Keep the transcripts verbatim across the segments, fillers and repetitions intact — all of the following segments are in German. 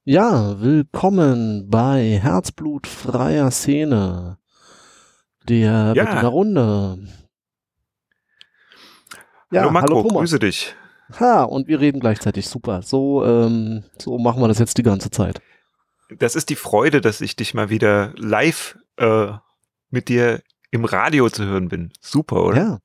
Ja, willkommen bei Herzblut freier Szene, der Ja. Berliner Runde. Ja, Hallo Makro, hallo Thomas. grüße dich. Ha, und wir reden gleichzeitig, super. So, ähm, so machen wir das jetzt die ganze Zeit. Das ist die Freude, dass ich dich mal wieder live äh, mit dir im Radio zu hören bin. Super, oder? Ja,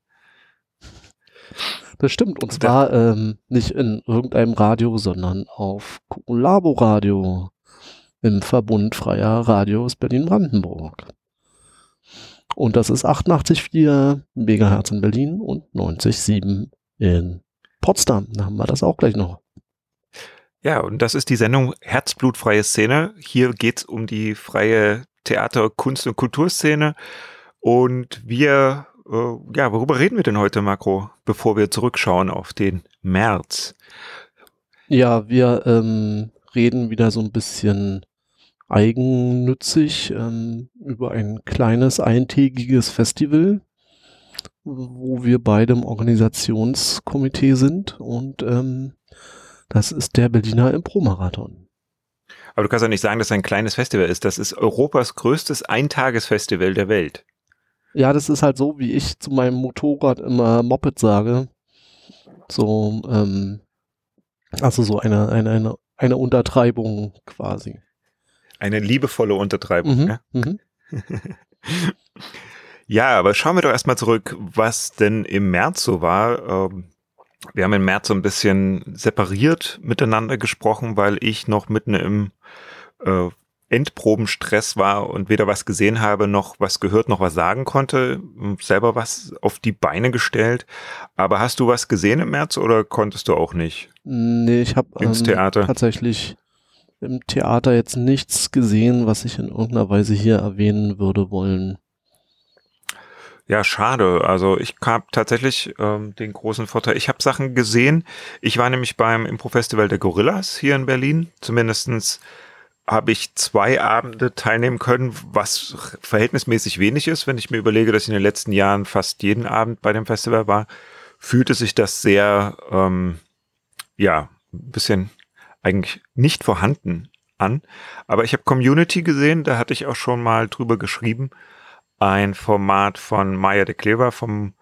das stimmt. Und zwar ähm, nicht in irgendeinem Radio, sondern auf Colabo Radio im Verbund freier Radios Berlin-Brandenburg. Und das ist achtundachtzig Komma vier Megahertz in Berlin und neunzig Komma sieben in Potsdam. Da haben wir das auch gleich noch. Ja, und das ist die Sendung Herzblutfreie Szene. Hier geht's um die freie Theater-, Kunst- und Kulturszene. Und wir, äh, ja, worüber reden wir denn heute, Makro, bevor wir zurückschauen auf den März? Ja, wir ähm, reden wieder so ein bisschen eigennützig ähm, über ein kleines eintägiges Festival, wo wir beide im Organisationskomitee sind, und ähm, das ist der Berliner Impro-Marathon. Aber du kannst ja nicht sagen, dass es ein kleines Festival ist. Das ist Europas größtes Eintagesfestival der Welt. Ja, das ist halt so, wie ich zu meinem Motorrad immer Moped sage. So, ähm, also so eine, eine, eine, eine Untertreibung quasi. Eine liebevolle Untertreibung. Mhm, Ja? mhm. Ja, aber schauen wir doch erstmal zurück, was denn im März so war. Wir haben im März so ein bisschen separiert miteinander gesprochen, weil ich noch mitten im äh, Endprobenstress war und weder was gesehen habe, noch was gehört, noch was sagen konnte. Selber was auf die Beine gestellt. Aber hast du was gesehen im März oder konntest du auch nicht? Nee, ich habe ähm, tatsächlich im Theater jetzt nichts gesehen, was ich in irgendeiner Weise hier erwähnen würde wollen. Ja, schade. Also ich habe tatsächlich ähm, den großen Vorteil, ich habe Sachen gesehen. Ich war nämlich beim Impro-Festival der Gorillas hier in Berlin. Zumindestens habe ich zwei Abende teilnehmen können, was verhältnismäßig wenig ist. Wenn ich mir überlege, dass ich in den letzten Jahren fast jeden Abend bei dem Festival war, fühlte sich das sehr, ähm, ja, ein bisschen eigentlich nicht vorhanden an. Aber ich habe Community gesehen, da hatte ich auch schon mal drüber geschrieben. Ein Format von Maja de Kleva vom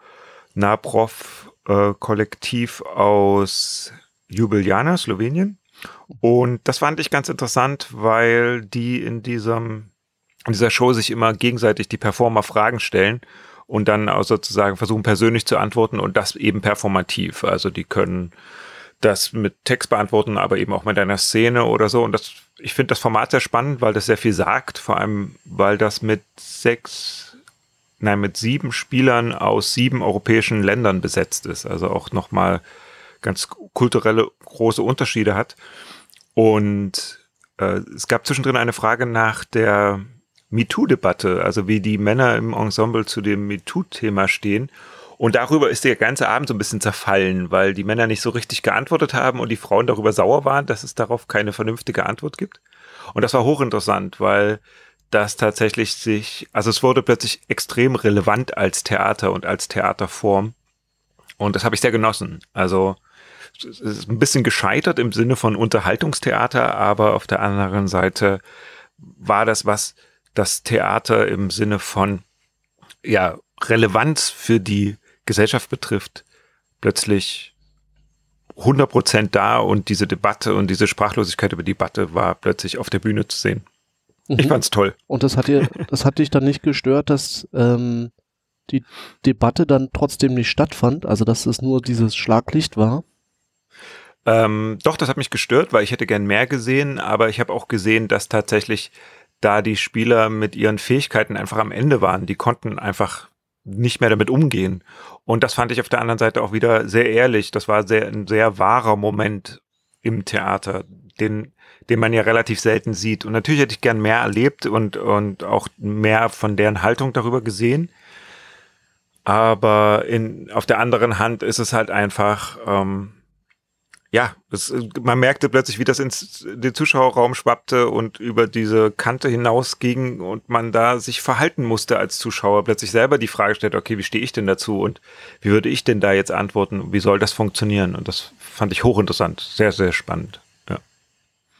Naprov-Kollektiv äh, aus Ljubljana, Slowenien. Und das fand ich ganz interessant, weil die in diesem, in dieser Show sich immer gegenseitig die Performer Fragen stellen und dann auch sozusagen versuchen persönlich zu antworten und das eben performativ. Also die können das mit Text beantworten, aber eben auch mit einer Szene oder so. Und das, ich finde das Format sehr spannend, weil das sehr viel sagt, vor allem, weil das mit sechs, nein, mit sieben Spielern aus sieben europäischen Ländern besetzt ist. Also auch nochmal ganz kulturelle große Unterschiede hat. Und äh, es gab zwischendrin eine Frage nach der MeToo-Debatte, also wie die Männer im Ensemble zu dem MeToo-Thema stehen. Und darüber ist der ganze Abend so ein bisschen zerfallen, weil die Männer nicht so richtig geantwortet haben und die Frauen darüber sauer waren, dass es darauf keine vernünftige Antwort gibt. Und das war hochinteressant, weil das tatsächlich sich, also es wurde plötzlich extrem relevant als Theater und als Theaterform. Und das habe ich sehr genossen. Also es ist ein bisschen gescheitert im Sinne von Unterhaltungstheater, aber auf der anderen Seite war das, was das Theater im Sinne von ja Relevanz für die Gesellschaft betrifft, plötzlich hundert Prozent da, und diese Debatte und diese Sprachlosigkeit über die Debatte war plötzlich auf der Bühne zu sehen. Mhm. Ich fand's toll. Und das hat dir, das hat dich dann nicht gestört, dass ähm, die Debatte dann trotzdem nicht stattfand, also dass es nur dieses Schlaglicht war? Ähm, doch, das hat mich gestört, weil ich hätte gern mehr gesehen, aber ich habe auch gesehen, dass tatsächlich da die Spieler mit ihren Fähigkeiten einfach am Ende waren. Die konnten einfach nicht mehr damit umgehen. Und das fand ich auf der anderen Seite auch wieder sehr ehrlich. Das war sehr, ein sehr wahrer Moment im Theater, den, den man ja relativ selten sieht. Und natürlich hätte ich gern mehr erlebt und, und auch mehr von deren Haltung darüber gesehen. Aber in, auf der anderen Hand ist es halt einfach, ähm, ja, es, man merkte plötzlich, wie das ins den Zuschauerraum schwappte und über diese Kante hinausging und man da sich verhalten musste als Zuschauer, plötzlich selber die Frage stellt, okay, wie stehe ich denn dazu und wie würde ich denn da jetzt antworten, wie soll das funktionieren? Und das fand ich hochinteressant, sehr, sehr spannend. Ja.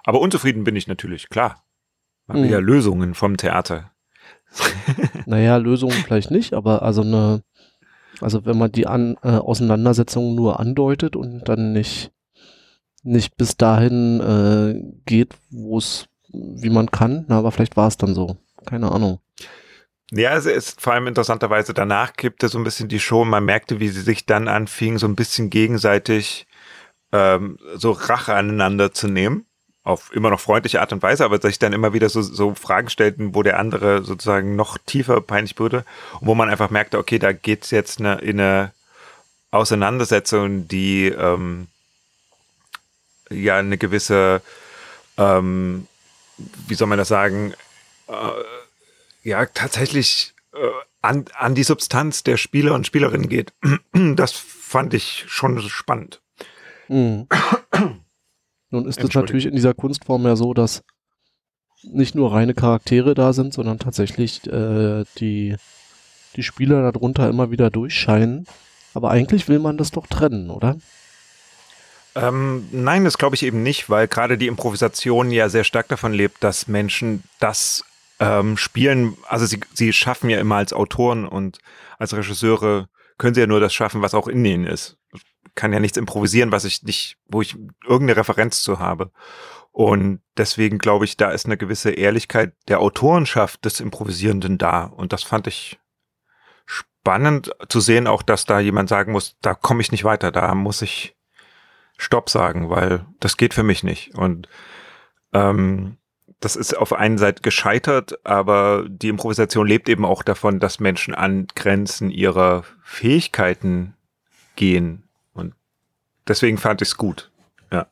Aber unzufrieden bin ich natürlich, klar. Man will Mhm. ja Lösungen vom Theater. Naja, Lösungen vielleicht nicht, aber also eine, also wenn man die An, äh, Auseinandersetzung nur andeutet und dann nicht, nicht bis dahin äh, geht, wo es, wie man kann, na, aber vielleicht war es dann so. Keine Ahnung. Ja, es ist vor allem interessanterweise, danach kippte so ein bisschen die Show und man merkte, wie sie sich dann anfingen, so ein bisschen gegenseitig ähm, so Rache aneinander zu nehmen. Auf immer noch freundliche Art und Weise, aber sich dann immer wieder so, so Fragen stellten, wo der andere sozusagen noch tiefer peinlich wurde und wo man einfach merkte, okay, da geht's jetzt eine, in eine Auseinandersetzung, die ähm, ja eine gewisse, ähm, wie soll man das sagen, äh, ja tatsächlich äh, an, an die Substanz der Spieler und Spielerinnen geht. Das fand ich schon spannend. Mhm. Nun ist es natürlich in dieser Kunstform ja so, dass nicht nur reine Charaktere da sind, sondern tatsächlich äh, die, die Spieler darunter immer wieder durchscheinen. Aber eigentlich will man das doch trennen, oder? Ähm, nein, das glaube ich eben nicht, weil gerade die Improvisation ja sehr stark davon lebt, dass Menschen das ähm, spielen. Also sie, sie schaffen ja immer als Autoren und als Regisseure können sie ja nur das schaffen, was auch in ihnen ist. Ich kann ja nichts improvisieren, was ich nicht, wo ich irgendeine Referenz zu habe. Und deswegen glaube ich, da ist eine gewisse Ehrlichkeit der Autorenschaft des Improvisierenden da. Und das fand ich spannend zu sehen, auch dass da jemand sagen muss, da komme ich nicht weiter, da muss ich Stopp sagen, weil das geht für mich nicht. Und ähm, das ist auf einen Seite gescheitert, aber die Improvisation lebt eben auch davon, dass Menschen an Grenzen ihrer Fähigkeiten gehen. Und deswegen fand ich es gut. Ja.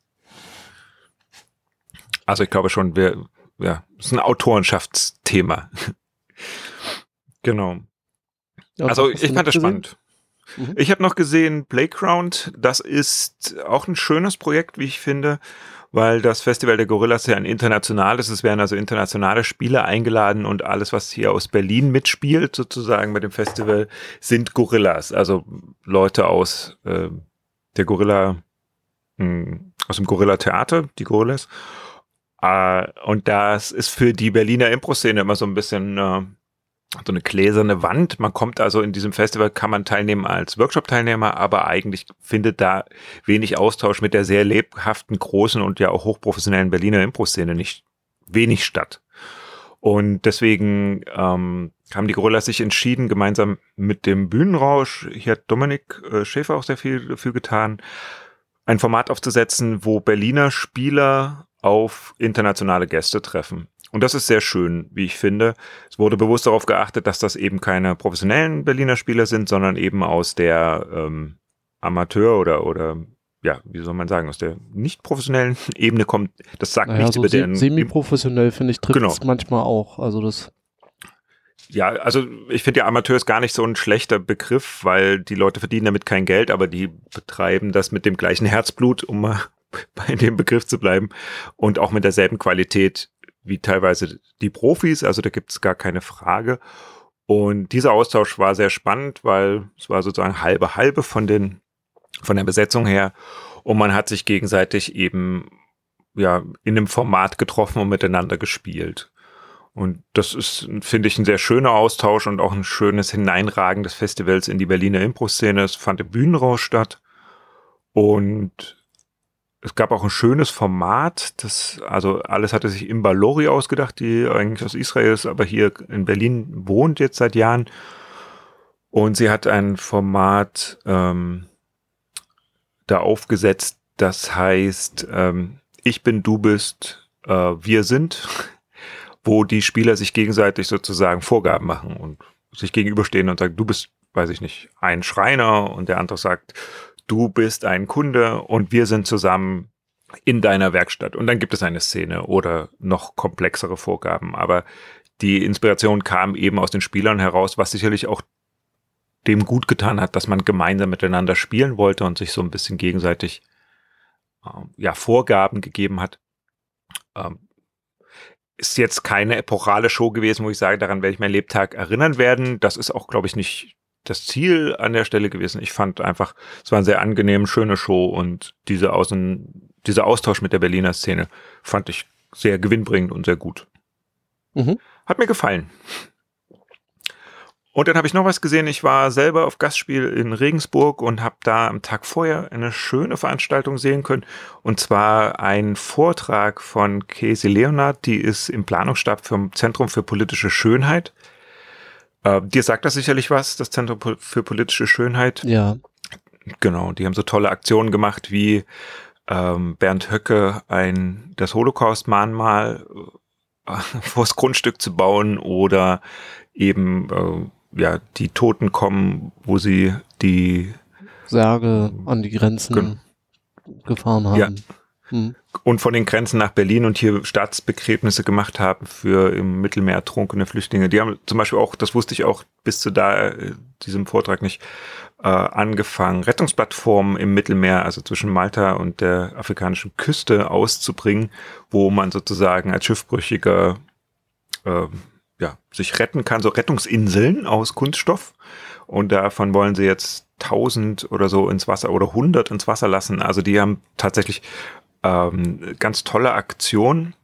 Also ich glaube schon, wir, ja, es ist ein Autorenschaftsthema. Genau. Ja, also was hast ich du fand noch das gesehen? spannend. Mhm. Ich habe noch gesehen Playground. Das ist auch ein schönes Projekt, wie ich finde, weil das Festival der Gorillas ja ein internationales ist. Es werden also internationale Spieler eingeladen und alles, was hier aus Berlin mitspielt, sozusagen bei dem Festival, sind Gorillas. Also Leute aus äh, der Gorilla, mh, aus dem Gorilla-Theater, die Gorillas. Äh, und das ist für die Berliner Impro-Szene immer so ein bisschen äh, so eine gläserne Wand. Man kommt also in diesem Festival, kann man teilnehmen als Workshop-Teilnehmer, aber eigentlich findet da wenig Austausch mit der sehr lebhaften, großen und ja auch hochprofessionellen Berliner Impro-Szene nicht wenig statt. Und deswegen ähm, haben die Gorillas sich entschieden, gemeinsam mit dem Bühnenrausch, hier hat Dominik äh, Schäfer auch sehr viel dafür getan, ein Format aufzusetzen, wo Berliner Spieler auf internationale Gäste treffen. Und das ist sehr schön, wie ich finde. Es wurde bewusst darauf geachtet, dass das eben keine professionellen Berliner Spieler sind, sondern eben aus der ähm, Amateur- oder, oder ja, wie soll man sagen, aus der nicht professionellen Ebene kommt. Das sagt Naja, nichts so über se den... semi-professionell, finde ich, trifft es Genau. manchmal auch. Also das. Ja, also ich finde ja Amateur ist gar nicht so ein schlechter Begriff, weil die Leute verdienen damit kein Geld, aber die betreiben das mit dem gleichen Herzblut, um mal bei dem Begriff zu bleiben, und auch mit derselben Qualität wie teilweise die Profis, also da gibt es gar keine Frage. Und dieser Austausch war sehr spannend, weil es war sozusagen halbe halbe von den von der Besetzung her und man hat sich gegenseitig eben ja in einem Format getroffen und miteinander gespielt. Und das ist, finde ich, ein sehr schöner Austausch und auch ein schönes Hineinragen des Festivals in die Berliner Impro-Szene. Es fand im Bühnenrausch statt und es gab auch ein schönes Format, das, also alles hatte sich Imba Lori ausgedacht, die eigentlich aus Israel ist, aber hier in Berlin wohnt jetzt seit Jahren. Und sie hat ein Format ähm, da aufgesetzt, das heißt, ähm, ich bin, du bist, äh, wir sind, wo die Spieler sich gegenseitig sozusagen Vorgaben machen und sich gegenüberstehen und sagen, du bist, weiß ich nicht, ein Schreiner und der andere sagt, du bist ein Kunde und wir sind zusammen in deiner Werkstatt. Und dann gibt es eine Szene oder noch komplexere Vorgaben. Aber die Inspiration kam eben aus den Spielern heraus, was sicherlich auch dem gut getan hat, dass man gemeinsam miteinander spielen wollte und sich so ein bisschen gegenseitig äh, ja, Vorgaben gegeben hat. Ähm, ist jetzt keine epochale Show gewesen, wo ich sage, daran werde ich meinen Lebtag erinnern werden. Das ist auch, glaube ich, nicht das Ziel an der Stelle gewesen. Ich fand einfach, es war eine sehr angenehm, schöne Show und diese Außen, dieser Austausch mit der Berliner Szene fand ich sehr gewinnbringend und sehr gut. Mhm. Hat mir gefallen. Und dann habe ich noch was gesehen. Ich war selber auf Gastspiel in Regensburg und habe da am Tag vorher eine schöne Veranstaltung sehen können. Und zwar ein Vortrag von Casey Leonard, die ist im Planungsstab vom Zentrum für politische Schönheit. Äh, dir sagt das sicherlich was, das Zentrum für politische Schönheit. Ja. Genau, die haben so tolle Aktionen gemacht wie ähm, Bernd Höcke ein das Holocaust-Mahnmal äh, vors Grundstück zu bauen oder eben äh, ja, die Toten kommen, wo sie die Särge an die Grenzen Gen- gefahren haben. Ja. Hm. Und von den Grenzen nach Berlin und hier Staatsbegräbnisse gemacht haben für im Mittelmeer ertrunkene Flüchtlinge. Die haben zum Beispiel auch, das wusste ich auch bis zu da, äh, diesem Vortrag nicht, äh, angefangen, Rettungsplattformen im Mittelmeer, also zwischen Malta und der afrikanischen Küste auszubringen, wo man sozusagen als Schiffbrüchiger äh, ja, sich retten kann, so Rettungsinseln aus Kunststoff. Und davon wollen sie jetzt tausend oder so ins Wasser oder hundert ins Wasser lassen. Also die haben tatsächlich ähm, ganz tolle Aktionen.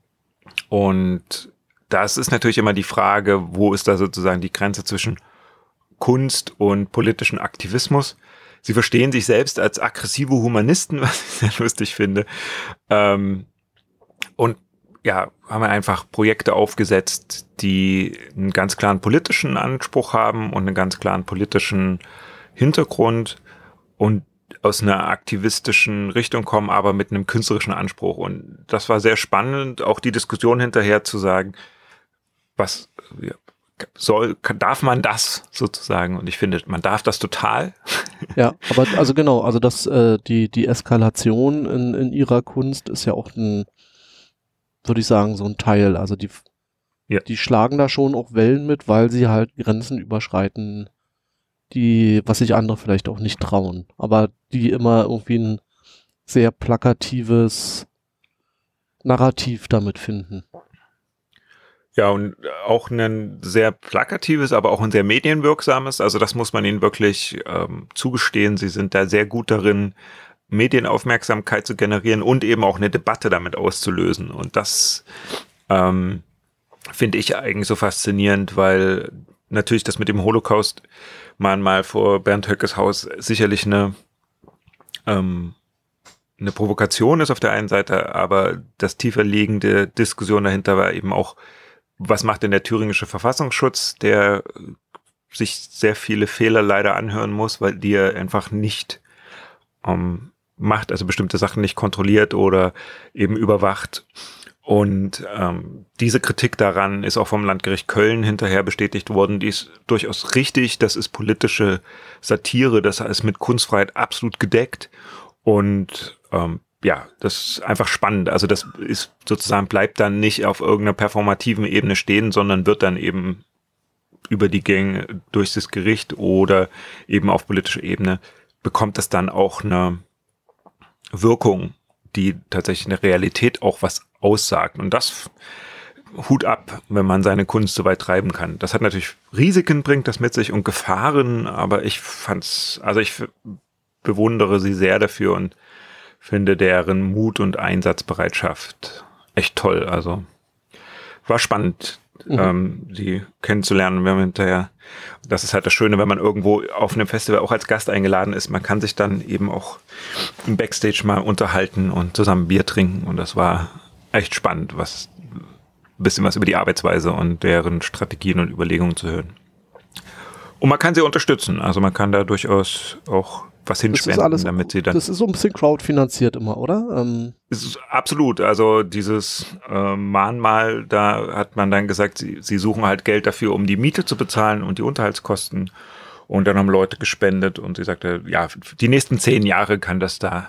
Und das ist natürlich immer die Frage, wo ist da sozusagen die Grenze zwischen Kunst und politischen Aktivismus? Sie verstehen sich selbst als aggressive Humanisten, was ich sehr lustig finde. Ähm, und ja, haben wir einfach Projekte aufgesetzt, die einen ganz klaren politischen Anspruch haben und einen ganz klaren politischen Hintergrund und aus einer aktivistischen Richtung kommen, aber mit einem künstlerischen Anspruch. Und das war sehr spannend, auch die Diskussion hinterher zu sagen, was soll, darf man das sozusagen? Und ich finde, man darf das total. Ja, aber also genau, also das, äh, die, die Eskalation in, in ihrer Kunst ist ja auch ein, würde ich sagen, so ein Teil. Also die, Ja. die schlagen da schon auch Wellen mit, weil sie halt Grenzen überschreiten, die, was sich andere vielleicht auch nicht trauen, aber die immer irgendwie ein sehr plakatives Narrativ damit finden. Ja, und auch ein sehr plakatives, aber auch ein sehr medienwirksames. Also das muss man ihnen wirklich ähm, zugestehen. Sie sind da sehr gut darin, Medienaufmerksamkeit zu generieren und eben auch eine Debatte damit auszulösen. Und das ähm, finde ich eigentlich so faszinierend, weil natürlich das mit dem Holocaust mal vor Bernd Höckes Haus sicherlich eine, ähm, eine Provokation ist auf der einen Seite, aber das tiefer liegende Diskussion dahinter war eben auch, was macht denn der thüringische Verfassungsschutz, der sich sehr viele Fehler leider anhören muss, weil die er einfach nicht ähm, macht, also bestimmte Sachen nicht kontrolliert oder eben überwacht. Und ähm, diese Kritik daran ist auch vom Landgericht Köln hinterher bestätigt worden. Die ist durchaus richtig. Das ist politische Satire. Das ist mit Kunstfreiheit absolut gedeckt. Und ähm, ja, das ist einfach spannend. Also das ist sozusagen, bleibt dann nicht auf irgendeiner performativen Ebene stehen, sondern wird dann eben über die Gänge durch das Gericht oder eben auf politischer Ebene bekommt es dann auch eine Wirkung, die tatsächlich in der Realität auch was aussagt. Und das Hut ab, wenn man seine Kunst so weit treiben kann. Das hat natürlich Risiken, bringt das mit sich und Gefahren, aber ich fand's, also ich bewundere sie sehr dafür und finde deren Mut und Einsatzbereitschaft echt toll. Also war spannend, mhm. ähm, sie kennenzulernen. Wir haben hinterher, das ist halt das Schöne, wenn man irgendwo auf einem Festival auch als Gast eingeladen ist, man kann sich dann eben auch im Backstage mal unterhalten und zusammen Bier trinken und das war echt spannend, was ein bisschen was über die Arbeitsweise und deren Strategien und Überlegungen zu hören. Und man kann sie unterstützen, also man kann da durchaus auch was hinspenden, alles, damit sie dann... Das ist so ein bisschen crowdfinanziert immer, oder? Ähm es ist absolut, also dieses äh, Mahnmal, da hat man dann gesagt, sie, sie suchen halt Geld dafür, um die Miete zu bezahlen und die Unterhaltskosten und dann haben Leute gespendet und sie sagte, ja, die nächsten zehn Jahre kann das da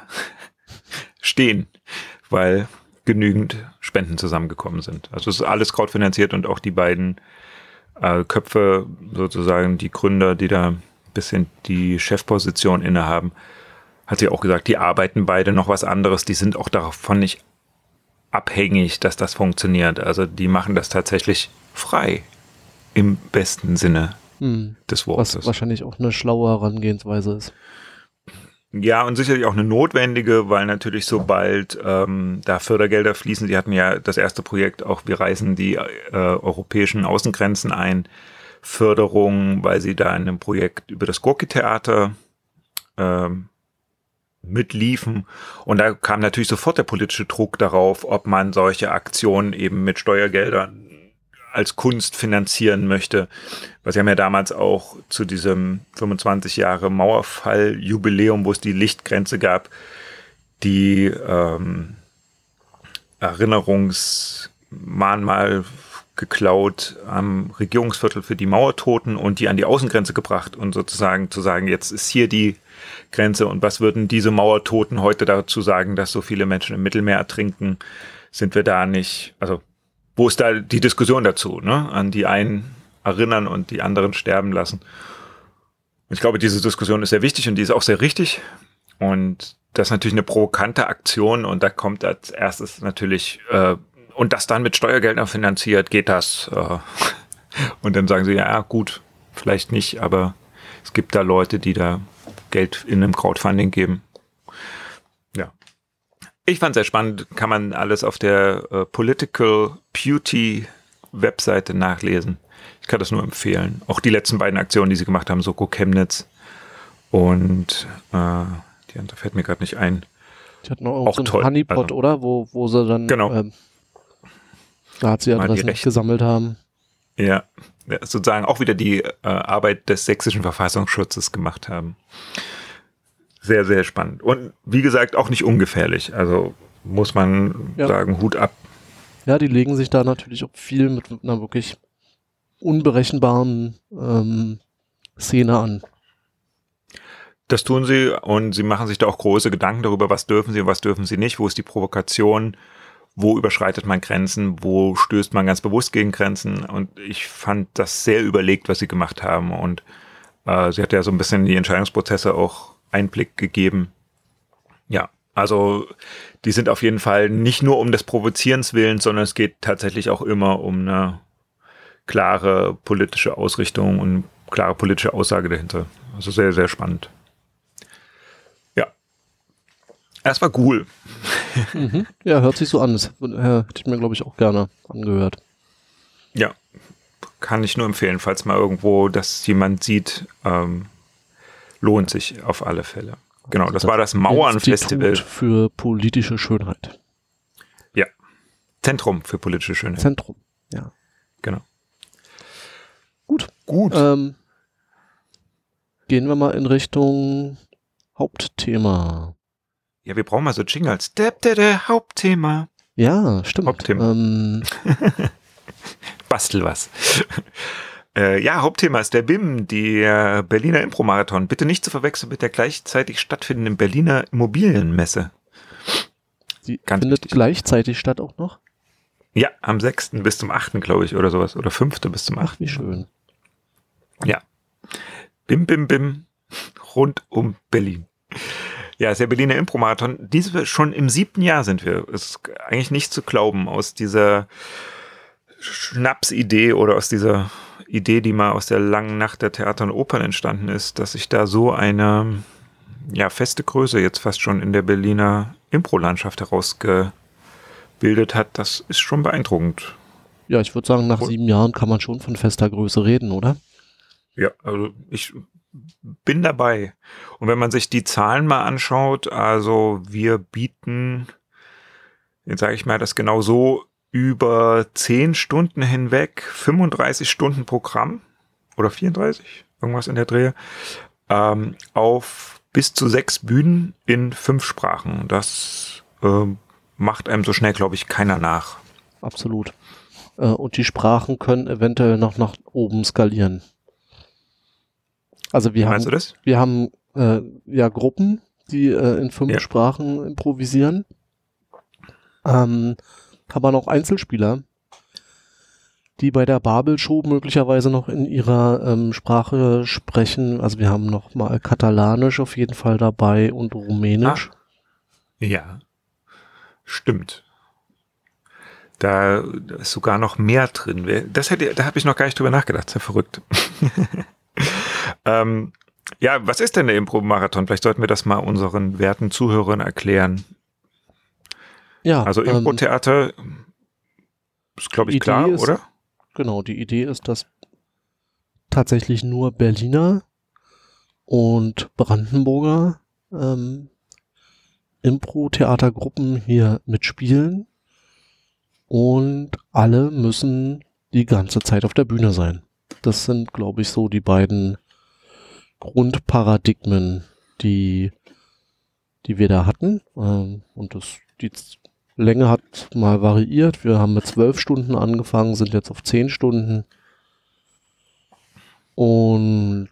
stehen, weil genügend Spenden zusammengekommen sind. Also es ist alles crowdfinanziert und auch die beiden äh, Köpfe, sozusagen die Gründer, die da bisschen die Chefposition innehaben, hat sie auch gesagt, die arbeiten beide noch was anderes, die sind auch davon nicht abhängig, dass das funktioniert. Also die machen das tatsächlich frei, im besten Sinne hm. des Wortes. Was wahrscheinlich auch eine schlaue Herangehensweise ist. Ja, und sicherlich auch eine notwendige, weil natürlich sobald ähm, da Fördergelder fließen, Sie hatten ja das erste Projekt auch, wir reißen die äh, europäischen Außengrenzen ein, Förderung, weil Sie da in einem Projekt über das Gorki-Theater ähm, mitliefen. Und da kam natürlich sofort der politische Druck darauf, ob man solche Aktionen eben mit Steuergeldern als Kunst finanzieren möchte. Was haben ja damals auch zu diesem fünfundzwanzig Jahre Mauerfall-Jubiläum, wo es die Lichtgrenze gab, die ähm, Erinnerungsmahnmal geklaut am Regierungsviertel für die Mauertoten und die an die Außengrenze gebracht und sozusagen zu sagen, jetzt ist hier die Grenze und was würden diese Mauertoten heute dazu sagen, dass so viele Menschen im Mittelmeer ertrinken, sind wir da nicht, also wo ist da die Diskussion dazu, ne? An die einen erinnern und die anderen sterben lassen. Ich glaube, diese Diskussion ist sehr wichtig und die ist auch sehr richtig. Und das ist natürlich eine provokante Aktion und da kommt als erstes natürlich, äh, und das dann mit Steuergeldern finanziert, geht das? Äh, und dann sagen sie, ja gut, vielleicht nicht, aber es gibt da Leute, die da Geld in einem Crowdfunding geben. Ja. Ich fand es sehr spannend, kann man alles auf der äh, Political Beauty Webseite nachlesen. Ich kann das nur empfehlen. Auch die letzten beiden Aktionen, die sie gemacht haben, Soko Chemnitz und äh, die andere fällt mir gerade nicht ein. Die hatten auch, auch so einen toll. Honeypot, also, oder? Wo, wo sie dann genau. ähm, Nazi-Adressen gesammelt haben. Ja, sozusagen auch wieder die äh, Arbeit des sächsischen Verfassungsschutzes gemacht haben. Sehr, sehr spannend. Und wie gesagt, auch nicht ungefährlich. Also muss man ja. sagen, Hut ab. Ja, die legen sich da natürlich auch viel mit einer wirklich unberechenbaren ähm, Szene an. Das tun sie und sie machen sich da auch große Gedanken darüber, was dürfen sie und was dürfen sie nicht, wo ist die Provokation, wo überschreitet man Grenzen, wo stößt man ganz bewusst gegen Grenzen und ich fand das sehr überlegt, was sie gemacht haben und äh, sie hat ja so ein bisschen in die Entscheidungsprozesse auch Einblick gegeben. Ja, also die sind auf jeden Fall nicht nur um des Provozierens willen, sondern es geht tatsächlich auch immer um eine klare politische Ausrichtung und klare politische Aussage dahinter. Also sehr, sehr spannend. Ja. Es war cool. Mhm. Ja, hört sich so an. Das hätte ich mir, glaube ich, auch gerne angehört. Ja, kann ich nur empfehlen, falls mal irgendwo das jemand sieht, ähm, lohnt sich auf alle Fälle. Genau, das, das war das Mauernfestival. Institut für politische Schönheit. Ja, Zentrum für politische Schönheit. Zentrum, ja. Genau. Gut. Gut. Ähm, gehen wir mal in Richtung Hauptthema. Ja, wir brauchen mal so Jingles. Da, da, da, Hauptthema. Ja, stimmt. Hauptthema. Ähm, Bastel was. äh, ja, Hauptthema ist der B I M, der Berliner Impro-Marathon. Bitte nicht zu verwechseln mit der gleichzeitig stattfindenden Berliner Immobilienmesse. Die Ganz findet wichtig. Gleichzeitig statt auch noch? Ja, am sechsten bis zum achten, glaube ich, oder sowas. Oder fünften bis zum achten. Ach, wie schön. Ja. Bim, bim, bim. Rund um Berlin. Ja, ist der Berliner Impro-Marathon. Diese schon im siebten Jahr sind wir. Ist eigentlich nicht zu glauben aus dieser Schnapsidee oder aus dieser Idee, die mal aus der langen Nacht der Theater und Opern entstanden ist, dass sich da so eine ja, feste Größe jetzt fast schon in der Berliner Impro-Landschaft herausgebildet hat. Das ist schon beeindruckend. Ja, ich würde sagen, nach und sieben Jahren kann man schon von fester Größe reden, oder? Ja, also ich bin dabei. Und wenn man sich die Zahlen mal anschaut, also wir bieten, jetzt sage ich mal das genau so, über zehn Stunden hinweg, fünfunddreißig Stunden Programm oder vierunddreißig, irgendwas in der Drehe, ähm, auf bis zu sechs Bühnen in fünf Sprachen. Das äh, macht einem so schnell, glaube ich, keiner nach. Absolut. Äh, und die Sprachen können eventuell noch nach oben skalieren. Also wir Meinst haben, du das? wir haben äh, ja Gruppen, die äh, in fünf Ja. Sprachen improvisieren. Ähm, aber noch Einzelspieler, die bei der Babel-Show möglicherweise noch in ihrer ähm, Sprache sprechen. Also wir haben noch mal Katalanisch auf jeden Fall dabei und Rumänisch. Ah. Ja, stimmt. Da, da ist sogar noch mehr drin. Das hätte, da habe ich noch gar nicht drüber nachgedacht. Sehr verrückt. ähm, Ja, was ist denn der Impro-Marathon? Vielleicht sollten wir das mal unseren werten Zuhörern erklären. Ja, also Impro-Theater ähm, ist, glaube ich, klar, ist, oder? Genau, die Idee ist, dass tatsächlich nur Berliner und Brandenburger ähm, Impro-Theatergruppen hier mitspielen und alle müssen die ganze Zeit auf der Bühne sein. Das sind, glaube ich, so die beiden Grundparadigmen, die, die wir da hatten. Ähm, und das, die Länge hat mal variiert. Wir haben mit zwölf Stunden angefangen, sind jetzt auf zehn Stunden. Und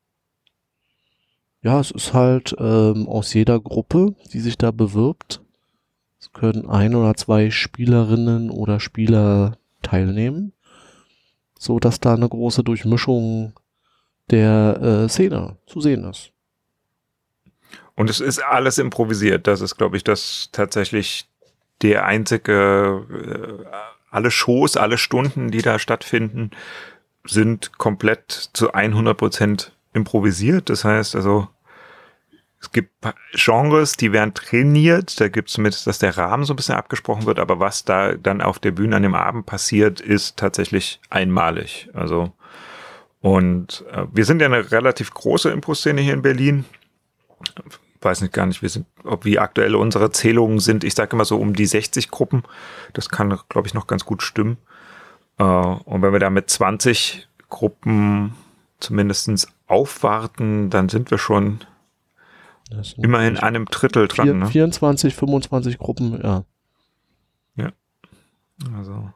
ja, es ist halt ähm, aus jeder Gruppe, die sich da bewirbt, es können ein oder zwei Spielerinnen oder Spieler teilnehmen, so dass da eine große Durchmischung der äh, Szene zu sehen ist. Und es ist alles improvisiert. Das ist, glaube ich, das tatsächlich der einzige, äh, alle Shows, alle Stunden, die da stattfinden, sind komplett zu hundert Prozent improvisiert. Das heißt also, es gibt Genres, die werden trainiert. Da gibt es zumindest, dass der Rahmen so ein bisschen abgesprochen wird. Aber was da dann auf der Bühne an dem Abend passiert, ist tatsächlich einmalig. Also, und äh, wir sind ja eine relativ große Impro-Szene hier in Berlin. Weiß nicht gar nicht, wir sind, ob wie aktuell unsere Zählungen sind. Ich sage immer so um die sechzig Gruppen. Das kann, glaube ich, noch ganz gut stimmen. Äh, und wenn wir da mit zwanzig Gruppen zumindest aufwarten, dann sind wir schon immerhin an einem Drittel dran. Vier, ne? vierundzwanzig, fünfundzwanzig Gruppen, ja. Ja, also.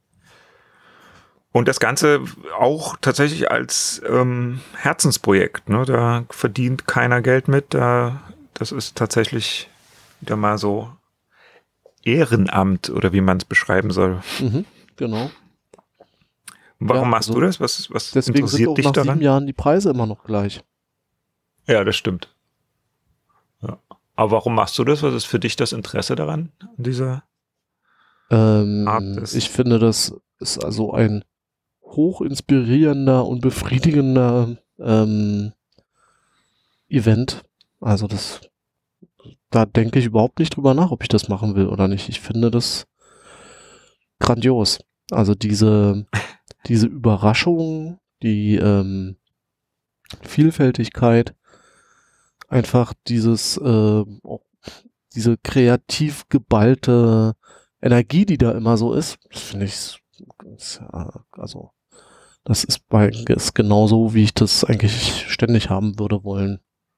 Und das Ganze auch tatsächlich als ähm, Herzensprojekt. Ne? Da verdient keiner Geld mit. Da, das ist tatsächlich wieder mal so Ehrenamt oder wie man es beschreiben soll. Mhm, genau. Warum ja, machst also du das? Was, was deswegen interessiert sind auch dich nach daran? sieben Jahren die Preise immer noch gleich. Ja, das stimmt. Ja. Aber warum machst du das? Was ist für dich das Interesse daran? An dieser ähm, Art des Ich finde, das ist also ein hoch inspirierender und befriedigender ähm, Event. Also das, da denke ich überhaupt nicht drüber nach, ob ich das machen will oder nicht. Ich finde das grandios. Also diese, diese Überraschung, die ähm, Vielfältigkeit, einfach dieses, äh, diese kreativ geballte Energie, die da immer so ist, finde ich, also das ist bei ist genauso, wie ich das eigentlich ständig haben würde wollen.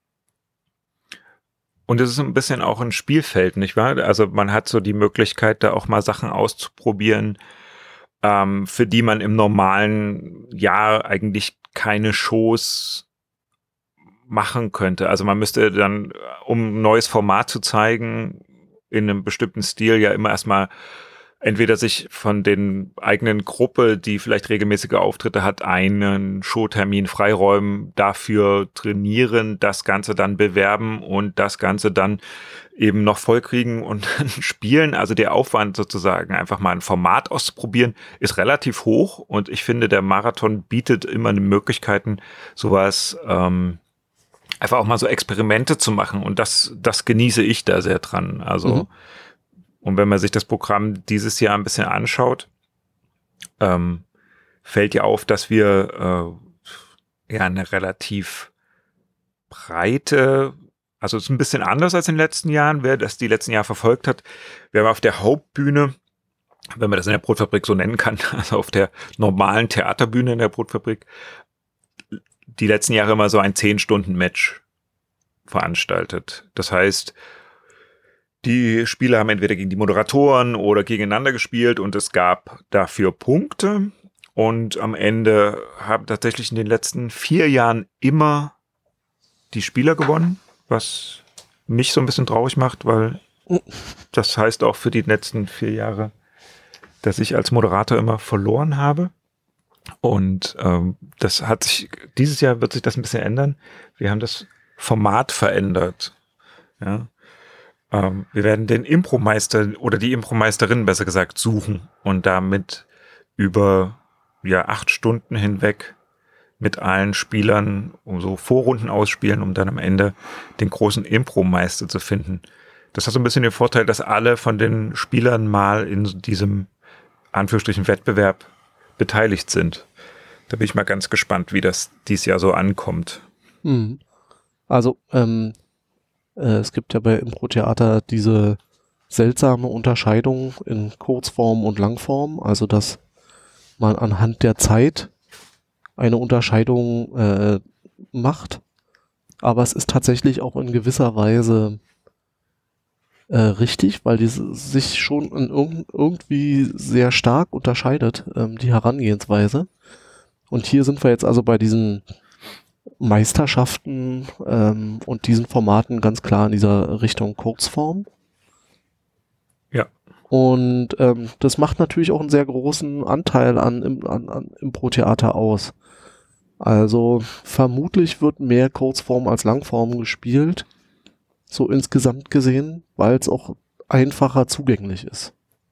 Und es ist ein bisschen auch ein Spielfeld, nicht wahr? Also man hat so die Möglichkeit, da auch mal Sachen auszuprobieren, ähm, für die man im normalen Jahr eigentlich keine Shows machen könnte. Also man müsste dann, um ein neues Format zu zeigen, in einem bestimmten Stil ja immer erstmal entweder sich von den eigenen Gruppe, die vielleicht regelmäßige Auftritte hat, einen Showtermin freiräumen, dafür trainieren, das Ganze dann bewerben und das Ganze dann eben noch vollkriegen und dann spielen. Also der Aufwand sozusagen, einfach mal ein Format auszuprobieren, ist relativ hoch und ich finde, der Marathon bietet immer Möglichkeiten, sowas ähm, einfach auch mal so Experimente zu machen und das, das genieße ich da sehr dran. Also mhm. Und wenn man sich das Programm dieses Jahr ein bisschen anschaut, ähm, fällt ja auf, dass wir äh, ja eine relativ breite, also es ist ein bisschen anders als in den letzten Jahren, wer das die letzten Jahre verfolgt hat. Wir haben auf der Hauptbühne, wenn man das in der Brotfabrik so nennen kann, also auf der normalen Theaterbühne in der Brotfabrik, die letzten Jahre immer so ein zehn-Stunden-Match veranstaltet. Das heißt, die Spieler haben entweder gegen die Moderatoren oder gegeneinander gespielt und es gab dafür Punkte. Und am Ende haben tatsächlich in den letzten vier Jahren immer die Spieler gewonnen, was mich so ein bisschen traurig macht, weil das heißt auch für die letzten vier Jahre, dass ich als Moderator immer verloren habe. Und ähm, das hat sich, dieses Jahr wird sich das ein bisschen ändern. Wir haben das Format verändert. Ja. Ähm, wir werden den Impromeister oder die Impromeisterin besser gesagt suchen und damit über ja acht Stunden hinweg mit allen Spielern um so Vorrunden ausspielen, um dann am Ende den großen Impro-Meister zu finden. Das hat so ein bisschen den Vorteil, dass alle von den Spielern mal in diesem Anführungsstrichen Wettbewerb beteiligt sind. Da bin ich mal ganz gespannt, wie das dieses Jahr so ankommt. Mhm. Also ähm, äh, es gibt ja bei Impro-Theater diese seltsame Unterscheidung in Kurzform und Langform, also dass man anhand der Zeit eine Unterscheidung äh, macht, aber es ist tatsächlich auch in gewisser Weise äh, richtig, weil die sich schon in irg- irgendwie sehr stark unterscheidet, ähm, die Herangehensweise. Und hier sind wir jetzt also bei diesen Meisterschaften ähm, und diesen Formaten ganz klar in dieser Richtung Kurzform. Ja. Und ähm, das macht natürlich auch einen sehr großen Anteil an, an, an Impro-Theater aus. Also vermutlich wird mehr Kurzform als Langform gespielt, so insgesamt gesehen, weil es auch einfacher zugänglich ist.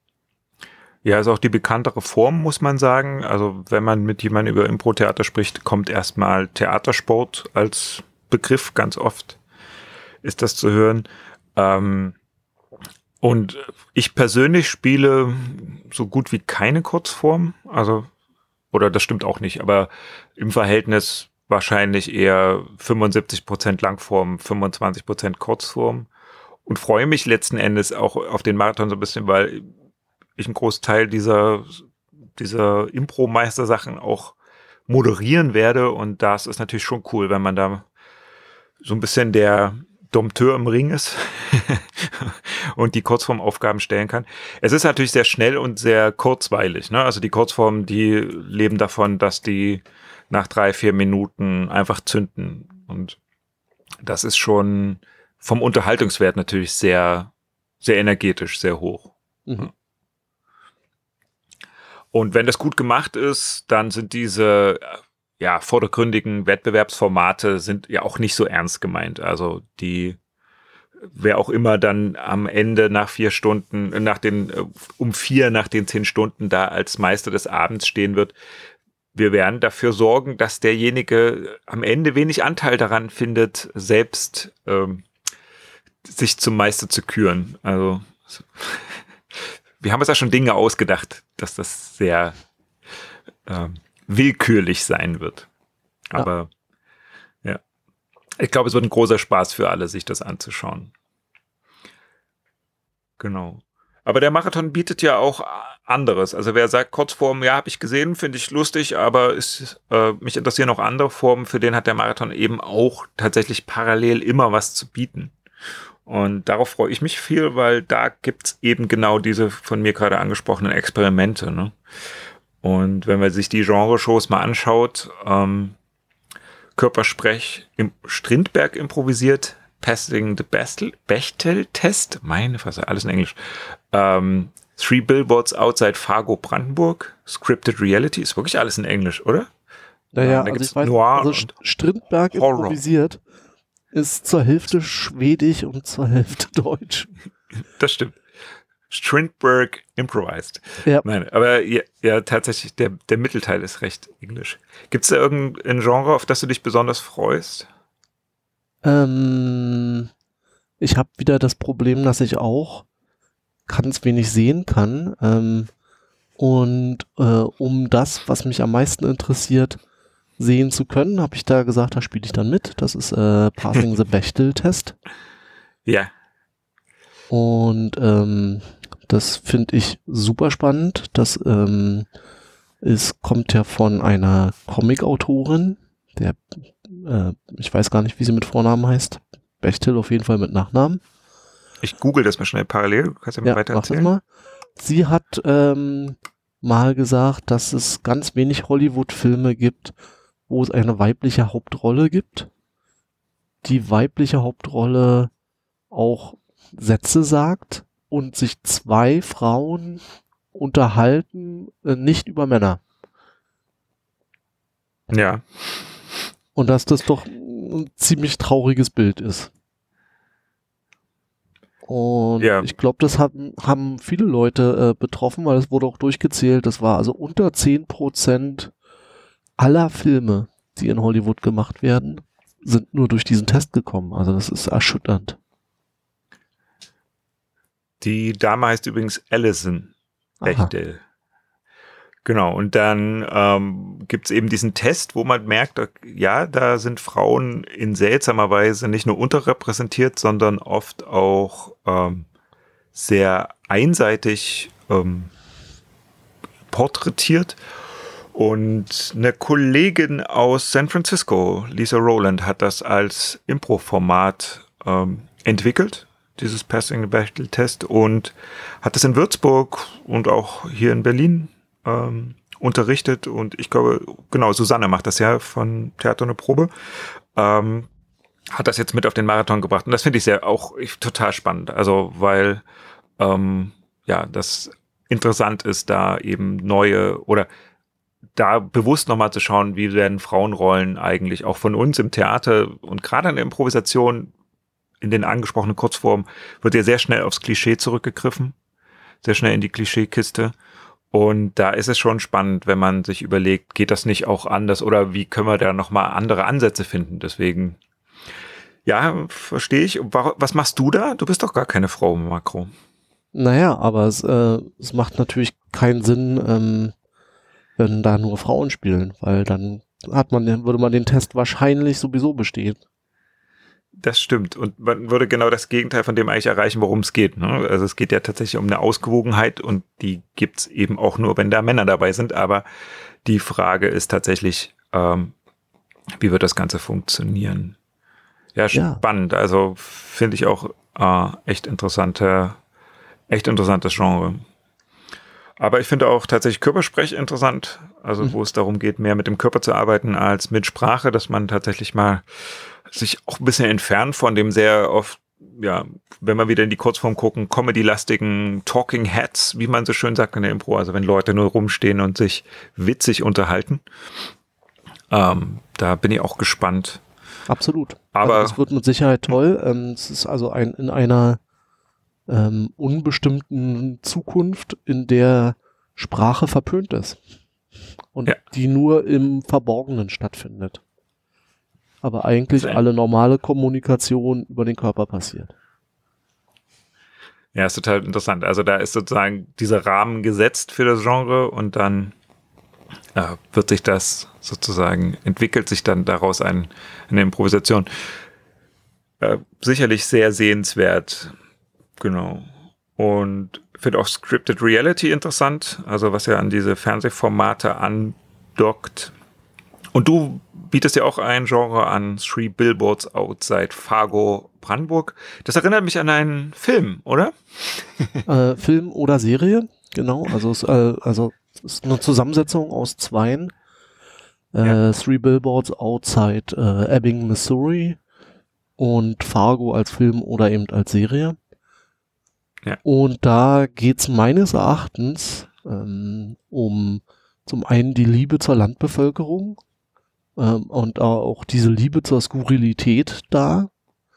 Ja, ist auch die bekanntere Form, muss man sagen. Also wenn man mit jemandem über Impro-Theater spricht, kommt erstmal Theatersport als Begriff ganz oft, ist das zu hören. Ähm, und ich persönlich spiele so gut wie keine Kurzform, also, oder das stimmt auch nicht, aber im Verhältnis wahrscheinlich eher fünfundsiebzig Prozent Langform, fünfundzwanzig Prozent Kurzform und freue mich letzten Endes auch auf den Marathon so ein bisschen, weil ich einen Großteil dieser, dieser Impro-Meister-Sachen auch moderieren werde und das ist natürlich schon cool, wenn man da so ein bisschen der Dompteur im Ring ist und die Kurzformaufgaben stellen kann. Es ist natürlich sehr schnell und sehr kurzweilig, ne? Also die Kurzformen, die leben davon, dass die nach drei, vier Minuten einfach zünden und das ist schon vom Unterhaltungswert natürlich sehr, sehr energetisch, sehr hoch. Mhm. Ja. Und wenn das gut gemacht ist, dann sind diese ja, vordergründigen Wettbewerbsformate sind ja auch nicht so ernst gemeint. Also die, wer auch immer dann am Ende nach vier Stunden, nach den, um vier nach den zehn Stunden da als Meister des Abends stehen wird, wir werden dafür sorgen, dass derjenige am Ende wenig Anteil daran findet, selbst ähm, sich zum Meister zu küren. Also wir haben uns ja schon Dinge ausgedacht, dass das sehr ähm, willkürlich sein wird. Aber ja. ja, ich glaube, es wird ein großer Spaß für alle, sich das anzuschauen. Genau. Aber der Marathon bietet ja auch anderes. Also wer sagt, Kurzform, ja, habe ich gesehen, finde ich lustig, aber ist, äh, mich interessieren auch andere Formen, für den hat der Marathon eben auch tatsächlich parallel immer was zu bieten. Und darauf freue ich mich viel, weil da gibt's eben genau diese von mir gerade angesprochenen Experimente, ne? Und wenn man sich die Genre-Shows mal anschaut, ähm, Körpersprech im Strindberg improvisiert, Passing the Bechtel-Test, meine Fresse, alles in Englisch, ähm, Three Billboards Outside Fargo, Brandenburg, Scripted Reality, ist wirklich alles in Englisch, oder? Naja, ähm, also ich weiß, Noir also St- Strindberg Horror. Improvisiert ist zur Hälfte Schwedisch und zur Hälfte Deutsch. Das stimmt. Strindberg improvised. Ja. Nein, aber ja, ja tatsächlich, der, der Mittelteil ist recht englisch. Gibt es da irgendein Genre, auf das du dich besonders freust? Ähm, ich habe wieder das Problem, dass ich auch ganz wenig sehen kann. Ähm, und äh, um das, was mich am meisten interessiert, sehen zu können, habe ich da gesagt, da spiele ich dann mit. Das ist äh, Passing the Bechtel-Test. Ja. Und ähm, das finde ich super spannend. Das ähm, ist, kommt ja von einer Comic-Autorin, der, äh, ich weiß gar nicht, wie sie mit Vornamen heißt. Bechtel auf jeden Fall mit Nachnamen. Ich google das mal schnell parallel. Du kannst ja mal ja, weiter mach das erzählen. mal. Sie hat ähm, mal gesagt, dass es ganz wenig Hollywood-Filme gibt, wo es eine weibliche Hauptrolle gibt. Die weibliche Hauptrolle auch Sätze sagt und sich zwei Frauen unterhalten, äh, nicht über Männer. Ja. Und dass das doch ein ziemlich trauriges Bild ist. Und ja. ich glaube, das haben, haben viele Leute äh, betroffen, weil es wurde auch durchgezählt. Das war also unter zehn Prozent aller Filme, die in Hollywood gemacht werden, sind nur durch diesen Test gekommen. Also das ist erschütternd. Die Dame heißt übrigens Alison Bechdel. Genau, und dann ähm, gibt es eben diesen Test, wo man merkt, ja, da sind Frauen in seltsamer Weise nicht nur unterrepräsentiert, sondern oft auch ähm, sehr einseitig ähm, porträtiert. Und eine Kollegin aus San Francisco, Lisa Rowland, hat das als Impro-Format ähm, entwickelt, dieses Passing the Bechdel Test, und hat es in Würzburg und auch hier in Berlin ähm, unterrichtet. Und ich glaube, genau, Susanne macht das ja von Theater eine Probe, ähm, hat das jetzt mit auf den Marathon gebracht. Und das finde ich sehr auch ich, total spannend. Also, weil ähm, ja, das interessant ist, da eben neue oder da bewusst nochmal zu schauen, wie werden Frauenrollen eigentlich auch von uns im Theater und gerade in der Improvisation in den angesprochenen Kurzformen wird ja sehr schnell aufs Klischee zurückgegriffen, sehr schnell in die Klischeekiste. Und da ist es schon spannend, wenn man sich überlegt, geht das nicht auch anders oder wie können wir da nochmal andere Ansätze finden? Deswegen, ja, verstehe ich. Was machst du da? Du bist doch gar keine Frau, Makro. Naja, aber es, äh, es macht natürlich keinen Sinn, ähm, wenn da nur Frauen spielen, weil dann hat man, würde man den Test wahrscheinlich sowieso bestehen. Das stimmt. Und man würde genau das Gegenteil von dem eigentlich erreichen, worum es geht. Ne? Also es geht ja tatsächlich um eine Ausgewogenheit und die gibt's eben auch nur, wenn da Männer dabei sind. Aber die Frage ist tatsächlich, ähm, wie wird das Ganze funktionieren? Ja, spannend. Ja. Also finde ich auch äh, echt interessante, echt interessantes Genre. Aber ich finde auch tatsächlich Körpersprech interessant. Also mhm. wo es darum geht, mehr mit dem Körper zu arbeiten als mit Sprache, dass man tatsächlich mal sich auch ein bisschen entfernt von dem sehr oft, ja, wenn wir wieder in die Kurzform gucken, Comedy-lastigen Talking Heads, wie man so schön sagt in der Impro, also wenn Leute nur rumstehen und sich witzig unterhalten. Ähm, da bin ich auch gespannt. Absolut. Aber also das wird mit Sicherheit toll. Ähm, es ist also ein, in einer ähm, unbestimmten Zukunft, in der Sprache verpönt ist und ja. die nur im Verborgenen stattfindet. Aber eigentlich alle normale Kommunikation über den Körper passiert. Ja, ist total interessant. Also da ist sozusagen dieser Rahmen gesetzt für das Genre und dann äh, wird sich das sozusagen, entwickelt sich dann daraus ein, eine Improvisation. Äh, sicherlich sehr sehenswert. Genau. Und ich finde auch Scripted Reality interessant, also was ja an diese Fernsehformate andockt. Und du bietest ja auch ein Genre an, Three Billboards Outside Fargo, Brandenburg. Das erinnert mich an einen Film, oder? Äh, Film oder Serie, genau. Also es äh, also, es ist eine Zusammensetzung aus zweien. Äh, ja. Three Billboards Outside äh, Ebbing, Missouri und Fargo als Film oder eben als Serie. Ja. Und da geht's meines Erachtens ähm, um zum einen die Liebe zur Landbevölkerung, Ähm, und auch diese Liebe zur Skurrilität da.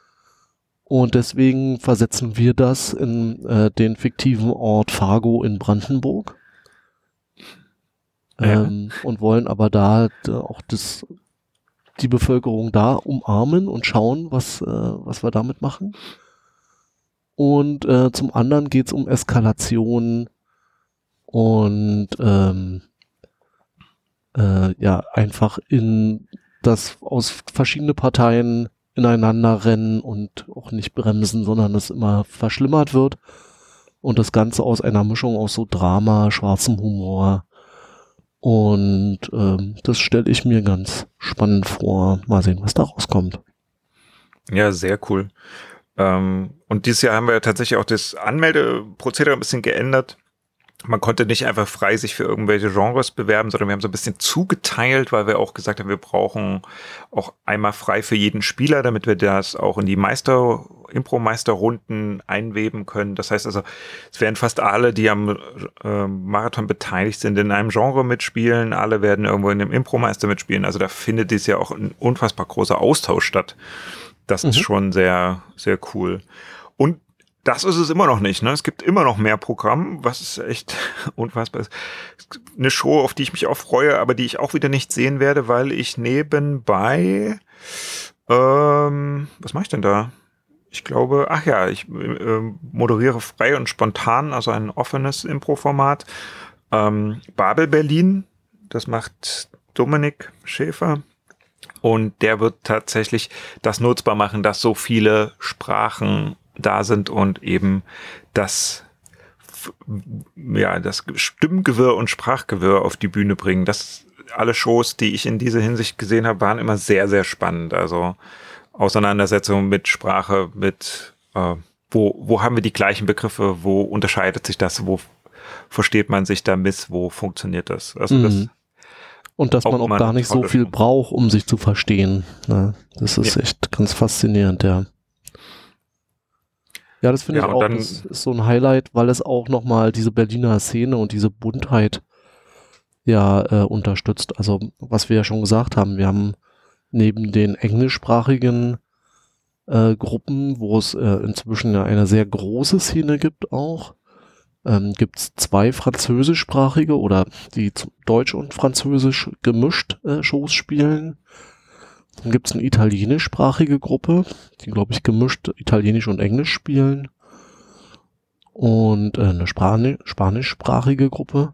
Und deswegen versetzen wir das in äh, den fiktiven Ort Fargo in Brandenburg. Ja. Ähm, und wollen aber da äh, auch das, die Bevölkerung da umarmen und schauen, was, äh, was wir damit machen. Und äh, zum anderen geht es um Eskalation und ähm, Äh, ja, einfach in das aus verschiedene Parteien ineinander rennen und auch nicht bremsen, sondern es immer verschlimmert wird und das Ganze aus einer Mischung aus so Drama, schwarzem Humor und ähm, das stelle ich mir ganz spannend vor. Mal sehen, was da rauskommt. Ja, sehr cool. Ähm, und dieses Jahr haben wir tatsächlich auch das Anmeldeprozedere ein bisschen geändert. Man konnte nicht einfach frei sich für irgendwelche Genres bewerben, sondern wir haben so ein bisschen zugeteilt, weil wir auch gesagt haben, wir brauchen auch einmal frei für jeden Spieler, damit wir das auch in die Meister, Impro-Meisterrunden einweben können. Das heißt also, es werden fast alle, die am äh, Marathon beteiligt sind, in einem Genre mitspielen. Alle werden irgendwo in dem Impro-Meister mitspielen. Also da findet dieses Jahr auch ein unfassbar großer Austausch statt. Das mhm. ist schon sehr, sehr cool. Und das ist es immer noch nicht. Ne? Es gibt immer noch mehr Programm, was echt unfassbar ist. Eine Show, auf die ich mich auch freue, aber die ich auch wieder nicht sehen werde, weil ich nebenbei, ähm, was mache ich denn da? Ich glaube, ach ja, ich äh, moderiere frei und spontan, also ein offenes Impro-Format. Ähm, Babel Berlin, das macht Dominik Schäfer. Und der wird tatsächlich das nutzbar machen, dass so viele Sprachen da sind und eben das, ja, das Stimmgewirr und Sprachgewirr auf die Bühne bringen. Das, alle Shows, die ich in dieser Hinsicht gesehen habe, waren immer sehr, sehr spannend. Also Auseinandersetzungen mit Sprache, mit äh, wo, wo haben wir die gleichen Begriffe, wo unterscheidet sich das, wo versteht man sich da miss, wo funktioniert das? Also mhm. das Und dass man auch gar nicht so viel braucht, um sich zu verstehen. Ne? Das ist ja. echt ganz faszinierend, ja. Ja, das finde ja, ich auch. Das ist so ein Highlight, weil es auch nochmal diese Berliner Szene und diese Buntheit ja äh, unterstützt. Also, was wir ja schon gesagt haben, wir haben neben den englischsprachigen äh, Gruppen, wo es äh, inzwischen ja eine sehr große Szene gibt auch, ähm, gibt es zwei französischsprachige oder die Deutsch und Französisch gemischt äh, Shows spielen. Dann gibt es eine italienischsprachige Gruppe, die, glaube ich, gemischt Italienisch und Englisch spielen. Und äh, eine Spani- spanischsprachige Gruppe.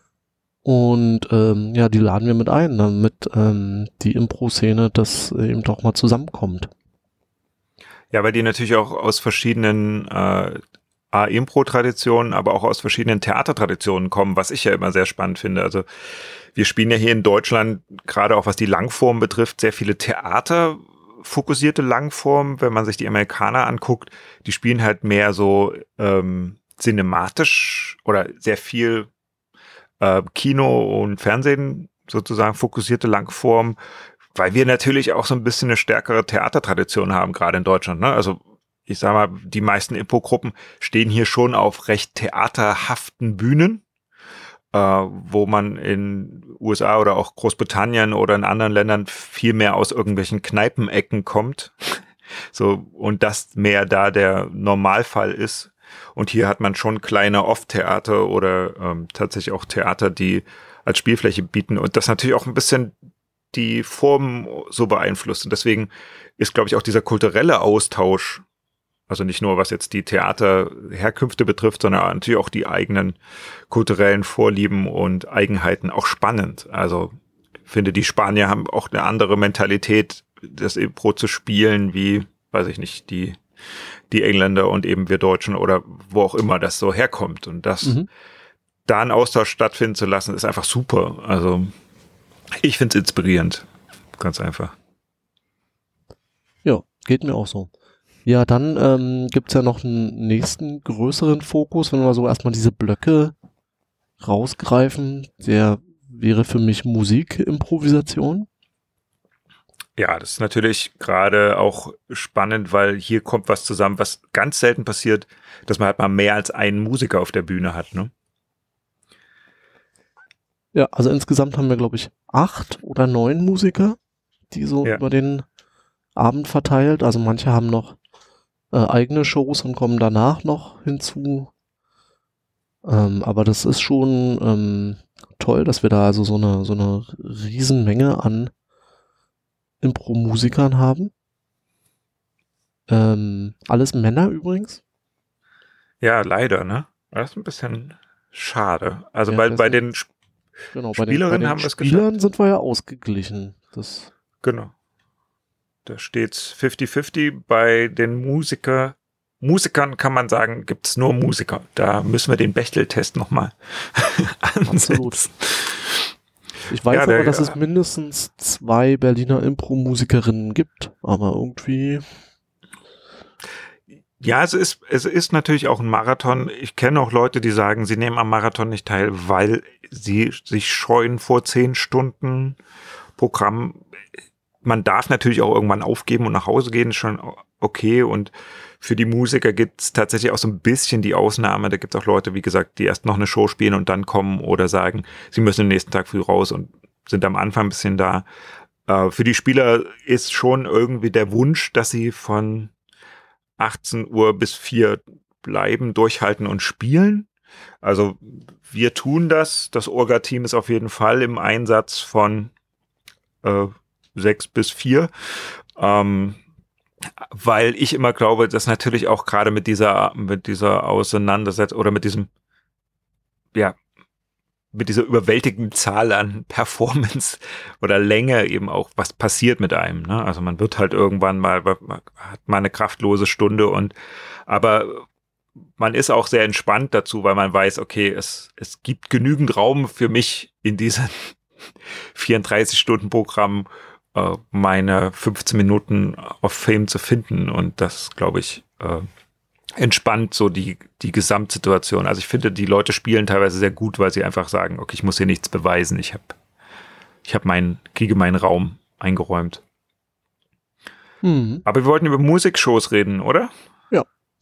Und ähm, ja, die laden wir mit ein, damit ähm, die Impro-Szene das eben doch mal zusammenkommt. Ja, weil die natürlich auch aus verschiedenen äh, Impro-Traditionen, aber auch aus verschiedenen Theatertraditionen kommen, was ich ja immer sehr spannend finde. Also wir spielen ja hier in Deutschland, gerade auch was die Langform betrifft, sehr viele theaterfokussierte Langformen. Wenn man sich die Amerikaner anguckt, die spielen halt mehr so ähm, cinematisch oder sehr viel äh, Kino und Fernsehen sozusagen fokussierte Langform, weil wir natürlich auch so ein bisschen eine stärkere Theatertradition haben, gerade in Deutschland. Ne? Also ich sag mal, die meisten Impro-Gruppen stehen hier schon auf recht theaterhaften Bühnen, äh, wo man in U S A oder auch Großbritannien oder in anderen Ländern viel mehr aus irgendwelchen Kneipenecken kommt. So, und das mehr da der Normalfall ist. Und hier hat man schon kleine Off-Theater oder ähm, tatsächlich auch Theater, die als Spielfläche bieten. Und das natürlich auch ein bisschen die Formen so beeinflusst. Und deswegen ist, glaube ich, auch dieser kulturelle Austausch, also nicht nur was jetzt die Theaterherkünfte betrifft, sondern natürlich auch die eigenen kulturellen Vorlieben und Eigenheiten auch spannend. Also ich finde, die Spanier haben auch eine andere Mentalität, das Impro zu spielen, wie, weiß ich nicht, die, die Engländer und eben wir Deutschen oder wo auch immer das so herkommt. Und das, mhm. da einen Austausch stattfinden zu lassen, ist einfach super. Also ich finde es inspirierend. Ganz einfach. Ja, geht mir auch so. Ja, dann ähm, gibt es ja noch einen nächsten größeren Fokus, wenn wir so erstmal diese Blöcke rausgreifen. Der wäre für mich Musikimprovisation. Ja, das ist natürlich gerade auch spannend, weil hier kommt was zusammen, was ganz selten passiert, dass man halt mal mehr als einen Musiker auf der Bühne hat, ne? Ja, also insgesamt haben wir, glaube ich, acht oder neun Musiker, die so ja. über den Abend verteilt. Also manche haben noch äh, eigene Shows und kommen danach noch hinzu. Ähm, aber das ist schon ähm, toll, dass wir da also so eine, so eine Riesenmenge an Impro-Musikern haben. Ähm, alles Männer übrigens. Ja, leider, ne? Das ist ein bisschen schade. Also ja, bei, bei den Sp- genau, bei Spielerinnen den, bei den haben wir es Spielern geschafft. sind wir ja ausgeglichen. Das genau. Da steht's fifty fifty. Bei den Musiker, Musikern kann man sagen, gibt's nur Musiker. Da müssen wir den Bechtel-Test nochmal ansetzen. Absolut. Ich weiß ja, aber, der, dass es mindestens zwei Berliner Impro-Musikerinnen gibt, aber irgendwie... Ja, es ist, es ist natürlich auch ein Marathon. Ich kenne auch Leute, die sagen, sie nehmen am Marathon nicht teil, weil sie sich scheuen vor zehn Stunden Programm. Man darf natürlich auch irgendwann aufgeben und nach Hause gehen, ist schon okay. Und für die Musiker gibt es tatsächlich auch so ein bisschen die Ausnahme. Da gibt es auch Leute, wie gesagt, die erst noch eine Show spielen und dann kommen oder sagen, sie müssen den nächsten Tag früh raus und sind am Anfang ein bisschen da. Äh, für die Spieler ist schon irgendwie der Wunsch, dass sie von achtzehn Uhr bis vier bleiben, durchhalten und spielen. Also wir tun das. Das Orga-Team ist auf jeden Fall im Einsatz von äh, sechs bis vier. Ähm, weil ich immer glaube, dass natürlich auch gerade mit dieser, mit dieser Auseinandersetzung oder mit diesem, ja, mit dieser überwältigenden Zahl an Performance oder Länge eben auch was passiert mit einem. Ne? Also man wird halt irgendwann mal, hat mal eine kraftlose Stunde und, aber man ist auch sehr entspannt dazu, weil man weiß, okay, es, es gibt genügend Raum für mich in diesem vierunddreißig Stunden Programm, äh, meine fünfzehn Minuten auf Fame zu finden und das, glaube ich, äh, entspannt so die, die Gesamtsituation. Also ich finde, die Leute spielen teilweise sehr gut, weil sie einfach sagen, okay, ich muss hier nichts beweisen, ich habe ich hab meinen, kriege meinen Raum eingeräumt. Mhm. Aber wir wollten über Musikshows reden, oder? Ja.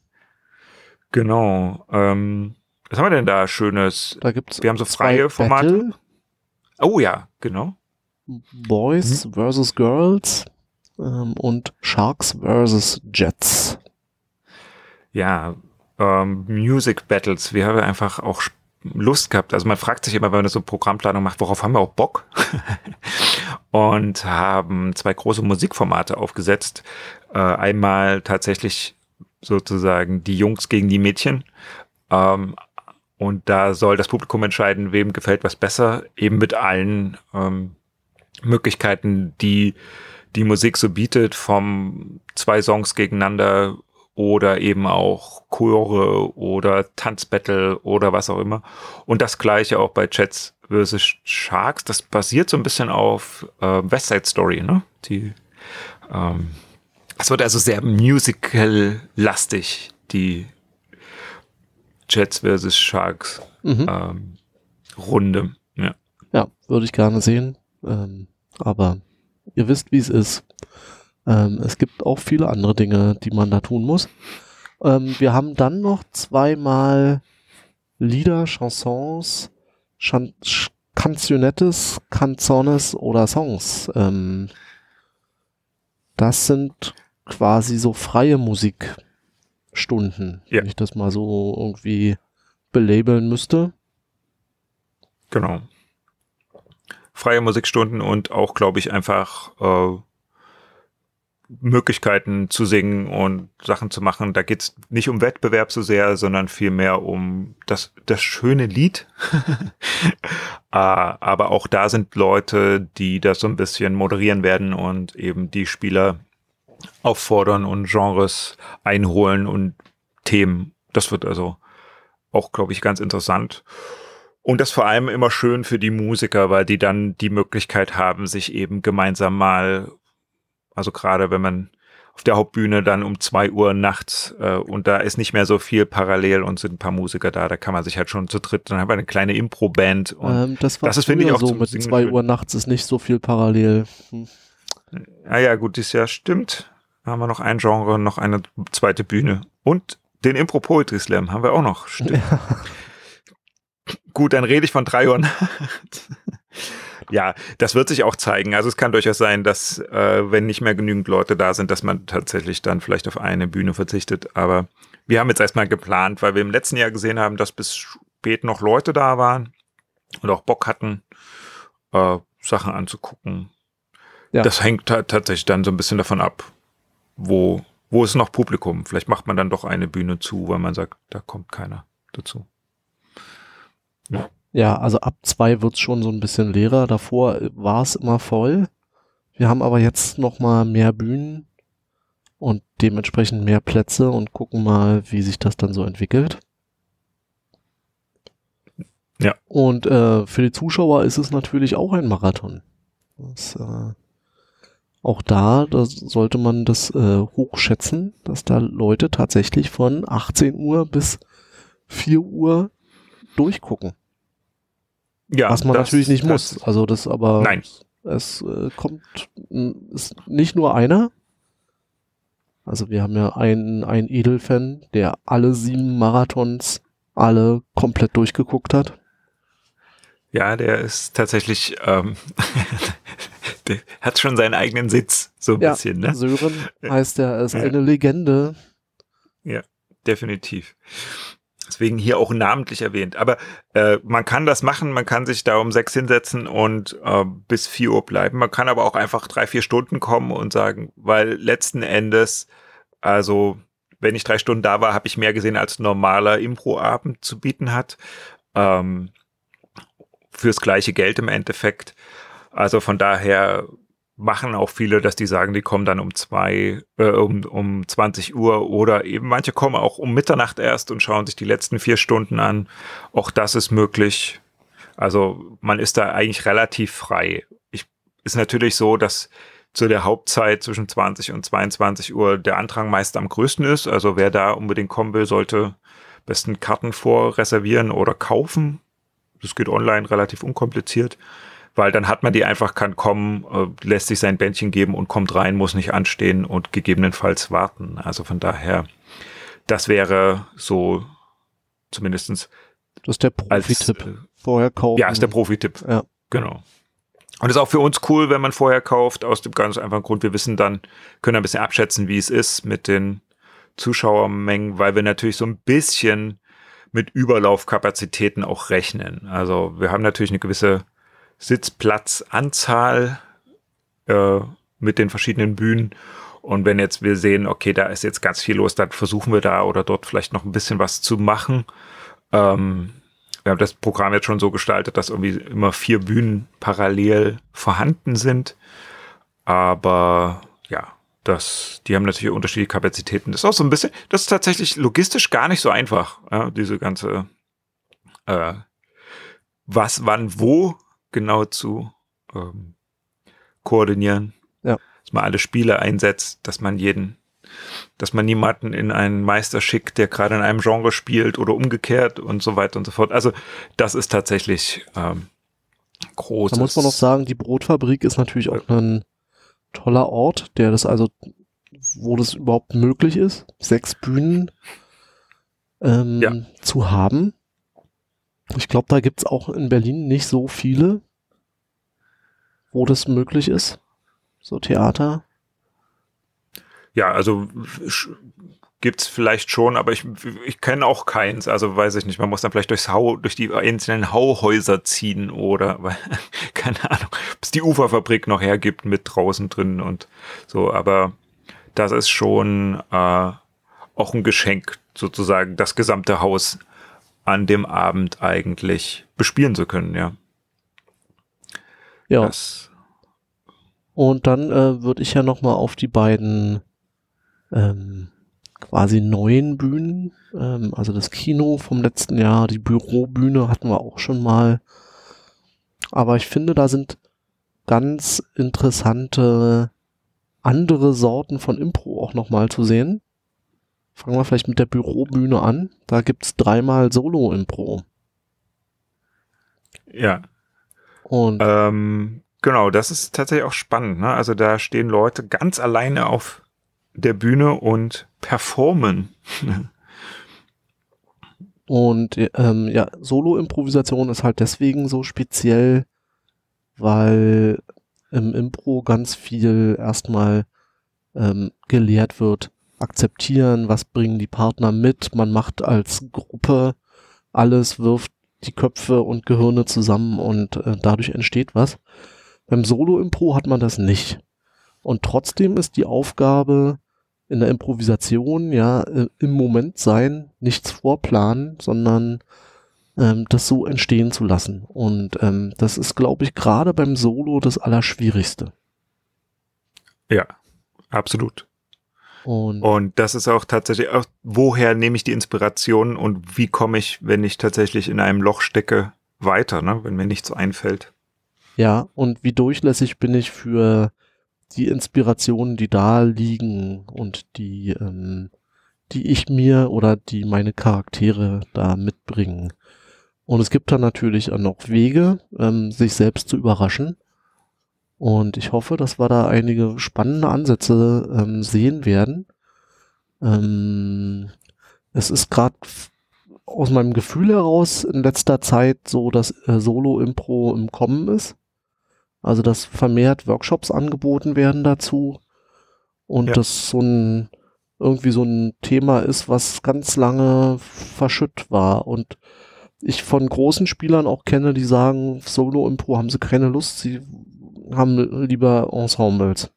Genau. Ähm, was haben wir denn da Schönes? Da gibt's wir haben so freie Formate. Battle. Oh ja, genau. Boys mhm. versus Girls ähm, und Sharks versus Jets. Ja, ähm, Music Battles. Wir haben einfach auch Lust gehabt. Also man fragt sich immer, wenn man so Programmplanung macht, worauf haben wir auch Bock? Und haben zwei große Musikformate aufgesetzt. Äh, einmal tatsächlich sozusagen die Jungs gegen die Mädchen. Ähm, und da soll das Publikum entscheiden, wem gefällt was besser, eben mit allen ähm, Möglichkeiten, die die Musik so bietet, vom zwei Songs gegeneinander oder eben auch Chore oder Tanzbattle oder was auch immer. Und das Gleiche auch bei Jets versus Sharks. Das basiert so ein bisschen auf äh, West Side Story, ne? Die, ähm, es wird also sehr musical-lastig, die Jets versus Sharks mhm. ähm, Runde. Ja, ja, würde ich gerne sehen. Ähm, aber ihr wisst, wie es ist. Ähm, es gibt auch viele andere Dinge, die man da tun muss. Ähm, wir haben dann noch zweimal Lieder, Chansons, Chan Cancionettes, Canzones oder Songs. Ähm, das sind quasi so freie Musikstunden, ja. wenn ich das mal so irgendwie belabeln müsste. Genau. Freie Musikstunden und auch, glaube ich, einfach äh, Möglichkeiten zu singen und Sachen zu machen. Da geht es nicht um Wettbewerb so sehr, sondern vielmehr um das, das schöne Lied. uh, aber auch da sind Leute, die das so ein bisschen moderieren werden und eben die Spieler auffordern und Genres einholen und Themen. Das wird also auch, glaube ich, ganz interessant. Und das vor allem immer schön für die Musiker, weil die dann die Möglichkeit haben, sich eben gemeinsam mal, also gerade wenn man auf der Hauptbühne dann um zwei Uhr nachts äh, und da ist nicht mehr so viel parallel und sind ein paar Musiker da, da kann man sich halt schon zu dritt, dann haben wir eine kleine Impro-Band. Und ähm, das war das ist, finde ich, auch so, zum mit Singen zwei schön. Uhr nachts ist nicht so viel parallel. Hm. Ah ja, gut, dieses Jahr stimmt. Da haben wir noch ein Genre, noch eine zweite Bühne. Und den Impro-Poetry Slam haben wir auch noch. Stimmt. Ja. Gut, dann rede ich von drei Uhr nachts. Ja, das wird sich auch zeigen. Also es kann durchaus sein, dass äh, wenn nicht mehr genügend Leute da sind, dass man tatsächlich dann vielleicht auf eine Bühne verzichtet. Aber wir haben jetzt erstmal geplant, weil wir im letzten Jahr gesehen haben, dass bis spät noch Leute da waren und auch Bock hatten, äh, Sachen anzugucken. Ja. Das hängt t- tatsächlich dann so ein bisschen davon ab, wo, wo ist noch Publikum. Vielleicht macht man dann doch eine Bühne zu, weil man sagt, da kommt keiner dazu. Ja. Ja, also ab zwei wird's schon so ein bisschen leerer. Davor war es immer voll. Wir haben aber jetzt noch mal mehr Bühnen und dementsprechend mehr Plätze und gucken mal, wie sich das dann so entwickelt. Ja. Und äh, für die Zuschauer ist es natürlich auch ein Marathon. Das, äh, auch da, da sollte man das äh, hochschätzen, dass da Leute tatsächlich von achtzehn Uhr bis vier Uhr durchgucken. Ja, was man das, natürlich nicht das, muss. Also das aber, nein. es äh, kommt, ist nicht nur einer. Also wir haben ja einen, einen Edelfan, der alle sieben Marathons alle komplett durchgeguckt hat. Ja, der ist tatsächlich, ähm, der hat schon seinen eigenen Sitz, so ein ja, bisschen, ne? Sören heißt er, ist eine Legende. Ja, definitiv. Deswegen hier auch namentlich erwähnt. Aber äh, man kann das machen, man kann sich da um sechs hinsetzen und äh, bis vier Uhr bleiben. Man kann aber auch einfach drei, vier Stunden kommen und sagen, weil letzten Endes, also wenn ich drei Stunden da war, habe ich mehr gesehen, als ein normaler Impro-Abend zu bieten hat. Ähm, fürs gleiche Geld im Endeffekt. Also von daher machen auch viele, dass die sagen, die kommen dann um zwei, äh, um, um zwanzig Uhr oder eben manche kommen auch um Mitternacht erst und schauen sich die letzten vier Stunden an. Auch das ist möglich. Also man ist da eigentlich relativ frei. Ich, ist natürlich so, dass zu der Hauptzeit zwischen zwanzig und zweiundzwanzig Uhr der Andrang meist am größten ist. Also wer da unbedingt kommen will, sollte besten Karten vorreservieren oder kaufen. Das geht online relativ unkompliziert. Weil dann hat man die einfach, kann kommen, äh, lässt sich sein Bändchen geben und kommt rein, muss nicht anstehen und gegebenenfalls warten. Also von daher, das wäre so zumindestens. Das ist der Profi-Tipp. Äh, vorher kaufen. Ja, ist der Profi-Tipp. Ja. Genau. Und ist auch für uns cool, wenn man vorher kauft, aus dem ganz einfachen Grund, wir wissen dann, können ein bisschen abschätzen, wie es ist mit den Zuschauermengen, weil wir natürlich so ein bisschen mit Überlaufkapazitäten auch rechnen. Also wir haben natürlich eine gewisse Sitzplatzanzahl äh, mit den verschiedenen Bühnen. Und wenn jetzt wir sehen, okay, da ist jetzt ganz viel los, dann versuchen wir da oder dort vielleicht noch ein bisschen was zu machen. Ähm, wir haben das Programm jetzt schon so gestaltet, dass irgendwie immer vier Bühnen parallel vorhanden sind. Aber ja, das, die haben natürlich unterschiedliche Kapazitäten. Das ist auch so ein bisschen, das ist tatsächlich logistisch gar nicht so einfach, ja, diese ganze äh, was, wann, wo genau zu ähm, koordinieren. Ja. Dass man alle Spiele einsetzt, dass man jeden, dass man niemanden in einen Meister schickt, der gerade in einem Genre spielt oder umgekehrt und so weiter und so fort. Also das ist tatsächlich ähm, groß. Da muss man noch sagen, die Brotfabrik ist natürlich auch ein toller Ort, der das also, wo das überhaupt möglich ist, sechs Bühnen ähm, ja. zu haben. Ich glaube, da gibt es auch in Berlin nicht so viele, wo das möglich ist. So Theater. Ja, also gibt's vielleicht schon, aber ich, ich kenne auch keins. Also weiß ich nicht, man muss dann vielleicht durchs Hau, durch die einzelnen Hauhäuser ziehen oder, weil, keine Ahnung, ob es die Uferfabrik noch hergibt mit draußen drin und so. Aber das ist schon äh, auch ein Geschenk, sozusagen das gesamte Haus an dem Abend eigentlich bespielen zu können, ja. Ja. Das Und dann äh, würde ich ja nochmal auf die beiden ähm, quasi neuen Bühnen, ähm, also das Kino vom letzten Jahr, die Bürobühne hatten wir auch schon mal. Aber ich finde, da sind ganz interessante andere Sorten von Impro auch nochmal zu sehen. Fangen wir vielleicht mit der Bürobühne an. Da gibt's dreimal Solo-Impro. Ja. Und ähm, genau, das ist tatsächlich auch spannend, ne? Also da stehen Leute ganz alleine auf der Bühne und performen. Und ähm, ja, Solo-Improvisation ist halt deswegen so speziell, weil im Impro ganz viel erstmal ähm, gelehrt wird. Akzeptieren, was bringen die Partner mit. Man macht als Gruppe alles, wirft die Köpfe und Gehirne zusammen und äh, dadurch entsteht was. Beim Solo-Impro hat man das nicht. Und trotzdem ist die Aufgabe in der Improvisation ja äh, im Moment sein, nichts vorplanen, sondern ähm, das so entstehen zu lassen. Und ähm, das ist, glaube ich, gerade beim Solo das Allerschwierigste. Ja, absolut. Und, und das ist auch tatsächlich, auch, woher nehme ich die Inspiration und wie komme ich, wenn ich tatsächlich in einem Loch stecke, weiter, ne? Wenn mir nichts einfällt. Ja, und wie durchlässig bin ich für die Inspirationen, die da liegen und die, ähm, die ich mir oder die meine Charaktere da mitbringen. Und es gibt dann natürlich auch noch Wege, ähm, sich selbst zu überraschen. Und ich hoffe, dass wir da einige spannende Ansätze ähm, sehen werden. Ähm, es ist gerade aus meinem Gefühl heraus in letzter Zeit so, dass äh, Solo-Impro im Kommen ist. Also, dass vermehrt Workshops angeboten werden dazu. Und ja. das so ein irgendwie so ein Thema ist, was ganz lange verschütt war und ich von großen Spielern auch kenne, die sagen, Solo-Impro haben sie keine Lust, sie haben lieber Ensembles.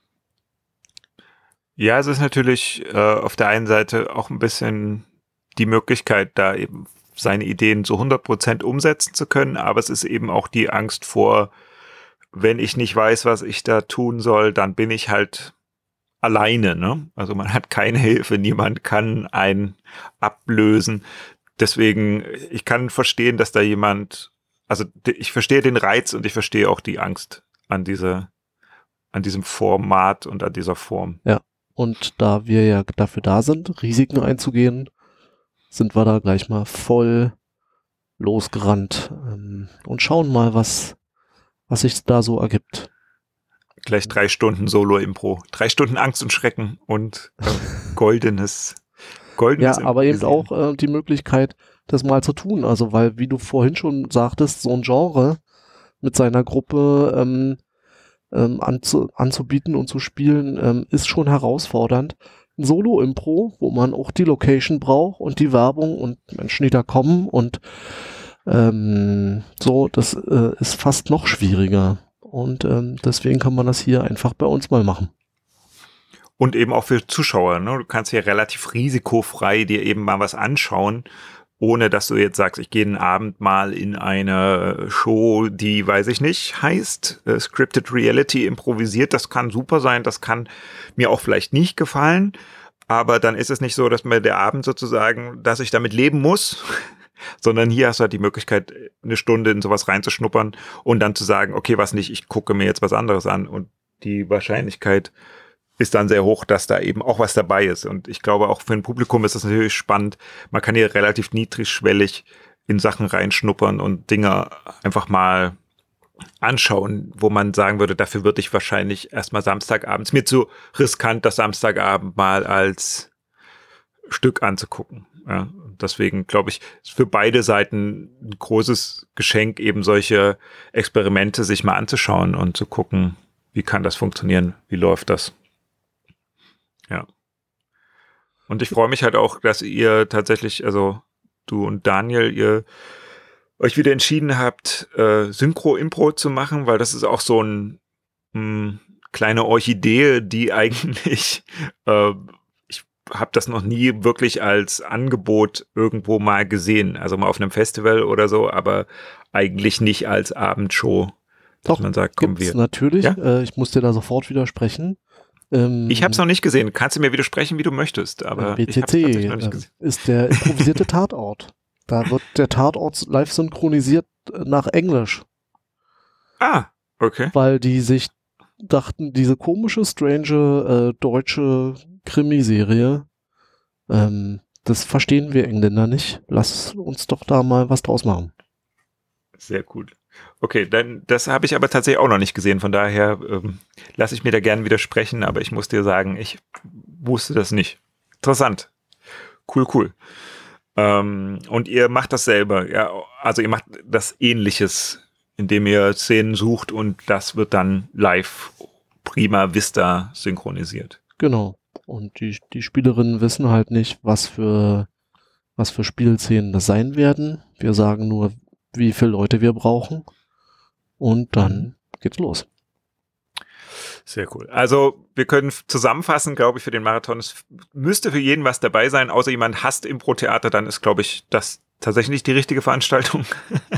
Ja, es ist natürlich äh, auf der einen Seite auch ein bisschen die Möglichkeit, da eben seine Ideen zu hundert Prozent umsetzen zu können, aber es ist eben auch die Angst vor, wenn ich nicht weiß, was ich da tun soll, dann bin ich halt alleine, ne? Also man hat keine Hilfe, niemand kann einen ablösen. Deswegen, ich kann verstehen, dass da jemand, also ich verstehe den Reiz und ich verstehe auch die Angst an diese, an diesem Format und an dieser Form. Ja. Und da wir ja dafür da sind, Risiken einzugehen, sind wir da gleich mal voll losgerannt ähm, und schauen mal, was, was sich da so ergibt. Gleich drei Stunden Solo-Impro. Drei Stunden Angst und Schrecken und äh, goldenes, goldenes Ja, aber eben auch äh, die Möglichkeit, das mal zu tun. Also, weil, wie du vorhin schon sagtest, so ein Genre mit seiner Gruppe ähm, ähm, anzu, anzubieten und zu spielen, ähm, ist schon herausfordernd. Ein Solo-Impro, wo man auch die Location braucht und die Werbung und Menschen, die da kommen und ähm, so, das äh, ist fast noch schwieriger. Und ähm, deswegen kann man das hier einfach bei uns mal machen. Und eben auch für Zuschauer, ne? Du kannst hier relativ risikofrei dir eben mal was anschauen, ohne dass du jetzt sagst, ich gehe einen Abend mal in eine Show, die, weiß ich nicht, heißt äh, Scripted Reality improvisiert. Das kann super sein, das kann mir auch vielleicht nicht gefallen, aber dann ist es nicht so, dass mir der Abend sozusagen, dass ich damit leben muss, sondern hier hast du halt die Möglichkeit, eine Stunde in sowas reinzuschnuppern und dann zu sagen, okay, was nicht, ich gucke mir jetzt was anderes an und die Wahrscheinlichkeit ist dann sehr hoch, dass da eben auch was dabei ist. Und ich glaube, auch für ein Publikum ist das natürlich spannend. Man kann hier relativ niedrigschwellig in Sachen reinschnuppern und Dinge einfach mal anschauen, wo man sagen würde, dafür würde ich wahrscheinlich erstmal Samstagabends, mir zu riskant, das Samstagabend mal als Stück anzugucken. Ja, deswegen glaube ich, ist für beide Seiten ein großes Geschenk, eben solche Experimente sich mal anzuschauen und zu gucken, wie kann das funktionieren, wie läuft das. Ja. Und ich freue mich halt auch, dass ihr tatsächlich, also du und Daniel, ihr euch wieder entschieden habt, äh, Synchro-Impro zu machen, weil das ist auch so ein mh, kleine Orchidee, die eigentlich, äh, ich habe das noch nie wirklich als Angebot irgendwo mal gesehen, also mal auf einem Festival oder so, aber eigentlich nicht als Abendshow. Doch, man sagt, komm, gibt's wir. natürlich. Ja? Äh, ich muss dir da sofort widersprechen. Ähm, ich habe es noch nicht gesehen. Kannst du mir widersprechen, wie du möchtest, aber B T C ich habe es noch nicht äh, gesehen. ist der improvisierte Tatort. Da wird der Tatort live synchronisiert nach Englisch. Ah, okay. Weil die sich dachten, diese komische, strange äh, deutsche Krimiserie, ähm, das verstehen wir Engländer nicht. Lass uns doch da mal was draus machen. Sehr gut. Okay, dann das habe ich aber tatsächlich auch noch nicht gesehen. Von daher ähm, lasse ich mir da gerne widersprechen, aber ich muss dir sagen, ich wusste das nicht. Interessant. Cool, cool. Ähm, und ihr macht das selber, ja, also ihr macht das Ähnliches, indem ihr Szenen sucht und das wird dann live prima vista synchronisiert. Genau. Und die, die Spielerinnen wissen halt nicht, was für, was für Spielszenen das sein werden. Wir sagen nur, wie viele Leute wir brauchen. Und dann mhm. geht's los. Sehr cool. Also wir können zusammenfassen, glaube ich, für den Marathon. Es müsste für jeden was dabei sein, außer jemand hasst Impro-Theater, dann ist, glaube ich, das tatsächlich nicht die richtige Veranstaltung.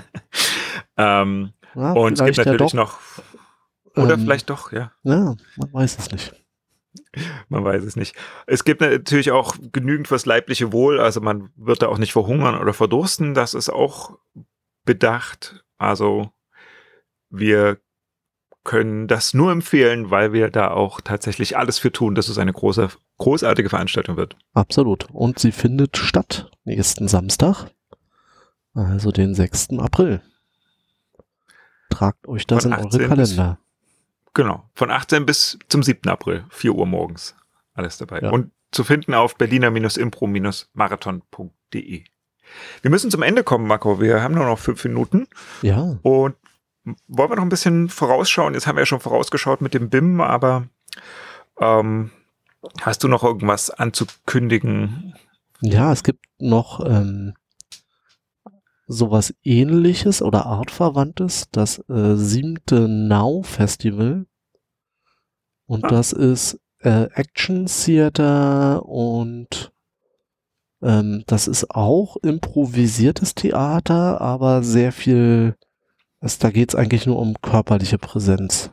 ähm, ja, und es gibt natürlich ja noch, oder ähm, vielleicht doch, ja. Ja, man weiß es nicht. Man weiß es nicht. Es gibt natürlich auch genügend fürs leibliche Wohl, also man wird da auch nicht verhungern oder verdursten, das ist auch bedacht. Also wir können das nur empfehlen, weil wir da auch tatsächlich alles für tun, dass es eine große, großartige Veranstaltung wird. Absolut. Und sie findet statt nächsten Samstag, also den sechsten April. Tragt euch das in eure Kalender. Bis, genau, von achtzehn bis zum siebten April, vier Uhr morgens. Alles dabei. Ja. Und zu finden auf berliner impro marathon punkt de. Wir müssen zum Ende kommen, Marco. Wir haben nur noch fünf Minuten. Ja. Und wollen wir noch ein bisschen vorausschauen? Jetzt haben wir ja schon vorausgeschaut mit dem B I M, aber ähm, Hast du noch irgendwas anzukündigen? Ja, es gibt noch ähm, sowas Ähnliches oder Artverwandtes, das äh, siebte Now Festival. Und Ah. das ist äh, Action Theater und ähm, das ist auch improvisiertes Theater, aber sehr viel, es, da geht es eigentlich nur um körperliche Präsenz.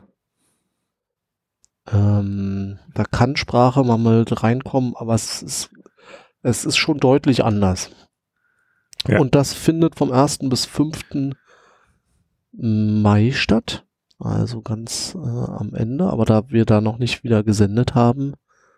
Ähm, da kann Sprache mal mit reinkommen, aber es ist, es ist schon deutlich anders. Ja. Und das findet vom ersten bis fünften Mai statt, also ganz äh, am Ende, aber da wir da noch nicht wieder gesendet haben,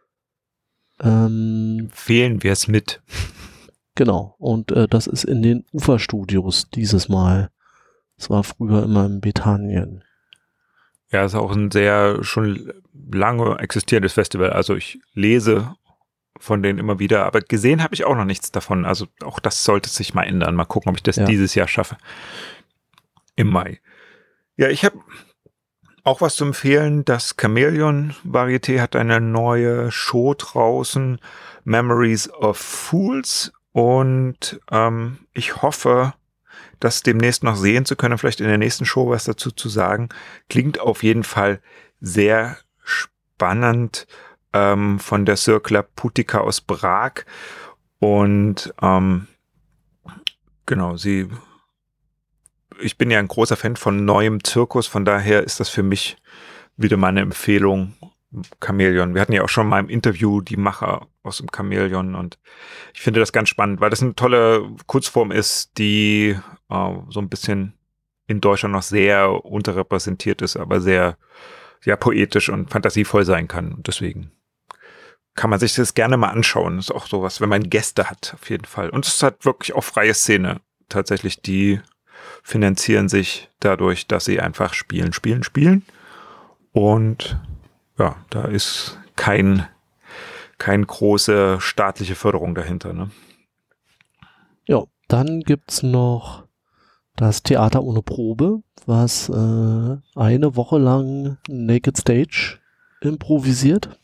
ähm, Wählen wir es mit. genau, und äh, das ist in den Uferstudios dieses Mal. Das war früher immer in Bethanien. Ja, ist auch ein sehr schon lange existierendes Festival. Also ich lese von denen immer wieder, aber gesehen habe ich auch noch nichts davon. Also auch das sollte sich mal ändern. Mal gucken, ob ich das Ja. dieses Jahr schaffe. Im Mai. Ja, ich habe auch was zu empfehlen. Das Chamäleon Varieté hat eine neue Show draußen, Memories of Fools. Und ähm, ich hoffe, das demnächst noch sehen zu können, vielleicht in der nächsten Show was dazu zu sagen. Klingt auf jeden Fall sehr spannend, ähm, von der Circula Putica aus Prag. Und ähm, genau, sie, ich bin ja ein großer Fan von neuem Zirkus, von daher ist das für mich wieder meine Empfehlung, Chamäleon. Wir hatten ja auch schon mal im Interview die Macher aus dem Chamäleon und ich finde das ganz spannend, weil das eine tolle Kurzform ist, die äh, so ein bisschen in Deutschland noch sehr unterrepräsentiert ist, aber sehr, sehr poetisch und fantasievoll sein kann. Und deswegen kann man sich das gerne mal anschauen. Das ist auch sowas, wenn man Gäste hat, auf jeden Fall. Und es hat wirklich auch freie Szene. Tatsächlich, die finanzieren sich dadurch, dass sie einfach spielen, spielen, spielen. Und ja, da ist kein, keine große staatliche Förderung dahinter. Ne? Ja, dann gibt's noch das Theater ohne Probe, was äh, eine Woche lang Naked Stage improvisiert.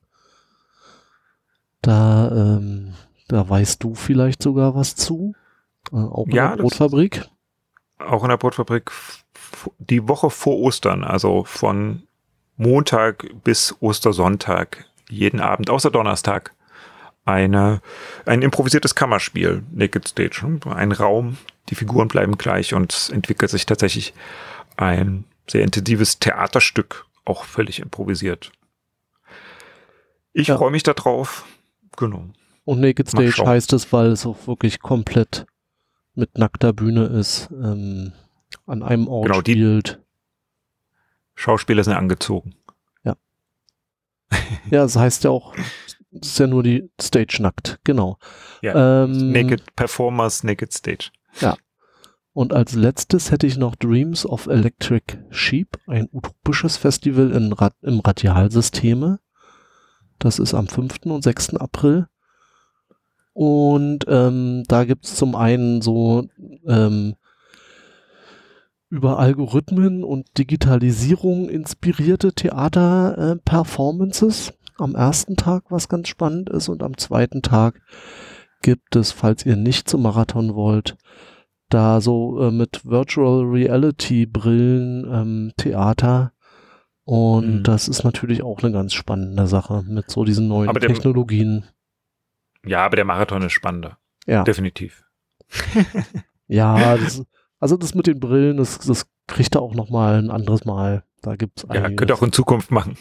Da, ähm, da weißt du vielleicht sogar was zu. Äh, auch in Ja, der Brotfabrik. Auch in der Brotfabrik die Woche vor Ostern, also von Montag bis Ostersonntag, jeden Abend, außer Donnerstag, eine, ein improvisiertes Kammerspiel, Naked Stage. Ein Raum, die Figuren bleiben gleich und es entwickelt sich tatsächlich ein sehr intensives Theaterstück, auch völlig improvisiert. Ich Ja. freue mich darauf. Genau. Und Naked Stage heißt es, weil es auch wirklich komplett mit nackter Bühne ist, ähm, an einem Ort genau, spielt. Schauspieler sind angezogen. Ja. Ja, das heißt ja auch, das ist ja nur die Stage nackt, genau. Ja, ähm, Naked Performers, Naked Stage. Ja. Und als letztes hätte ich noch Dreams of Electric Sheep, ein utopisches Festival in Rad, im Radialsysteme. Das ist am fünften und sechsten April. Und ähm, da gibt es zum einen so ähm, über Algorithmen und Digitalisierung inspirierte Theater-Performances. Äh, am ersten Tag, was ganz spannend ist. Und am zweiten Tag gibt es, falls ihr nicht zum Marathon wollt, da so äh, mit Virtual Reality Brillen ähm, Theater. Und mhm. das ist natürlich auch eine ganz spannende Sache mit so diesen neuen aber der, Technologien. Ja, aber der Marathon ist spannender. Ja. Definitiv. Ja, das, also das mit den Brillen, das, das kriegt er auch noch mal ein anderes Mal. Da gibt's Ja, könnt ihr auch in Zukunft machen.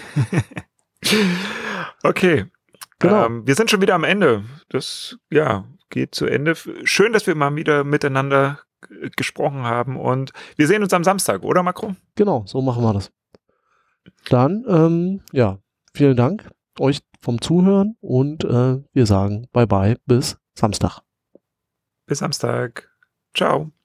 Okay. Genau. Ähm, wir sind schon wieder am Ende. Das, ja, geht zu Ende. Schön, dass wir mal wieder miteinander gesprochen haben und wir sehen uns am Samstag, oder Macron? Genau, so machen wir das. Dann, ähm, ja, vielen Dank euch vom Zuhören und äh, wir sagen bye bye bis Samstag. Bis Samstag. Ciao.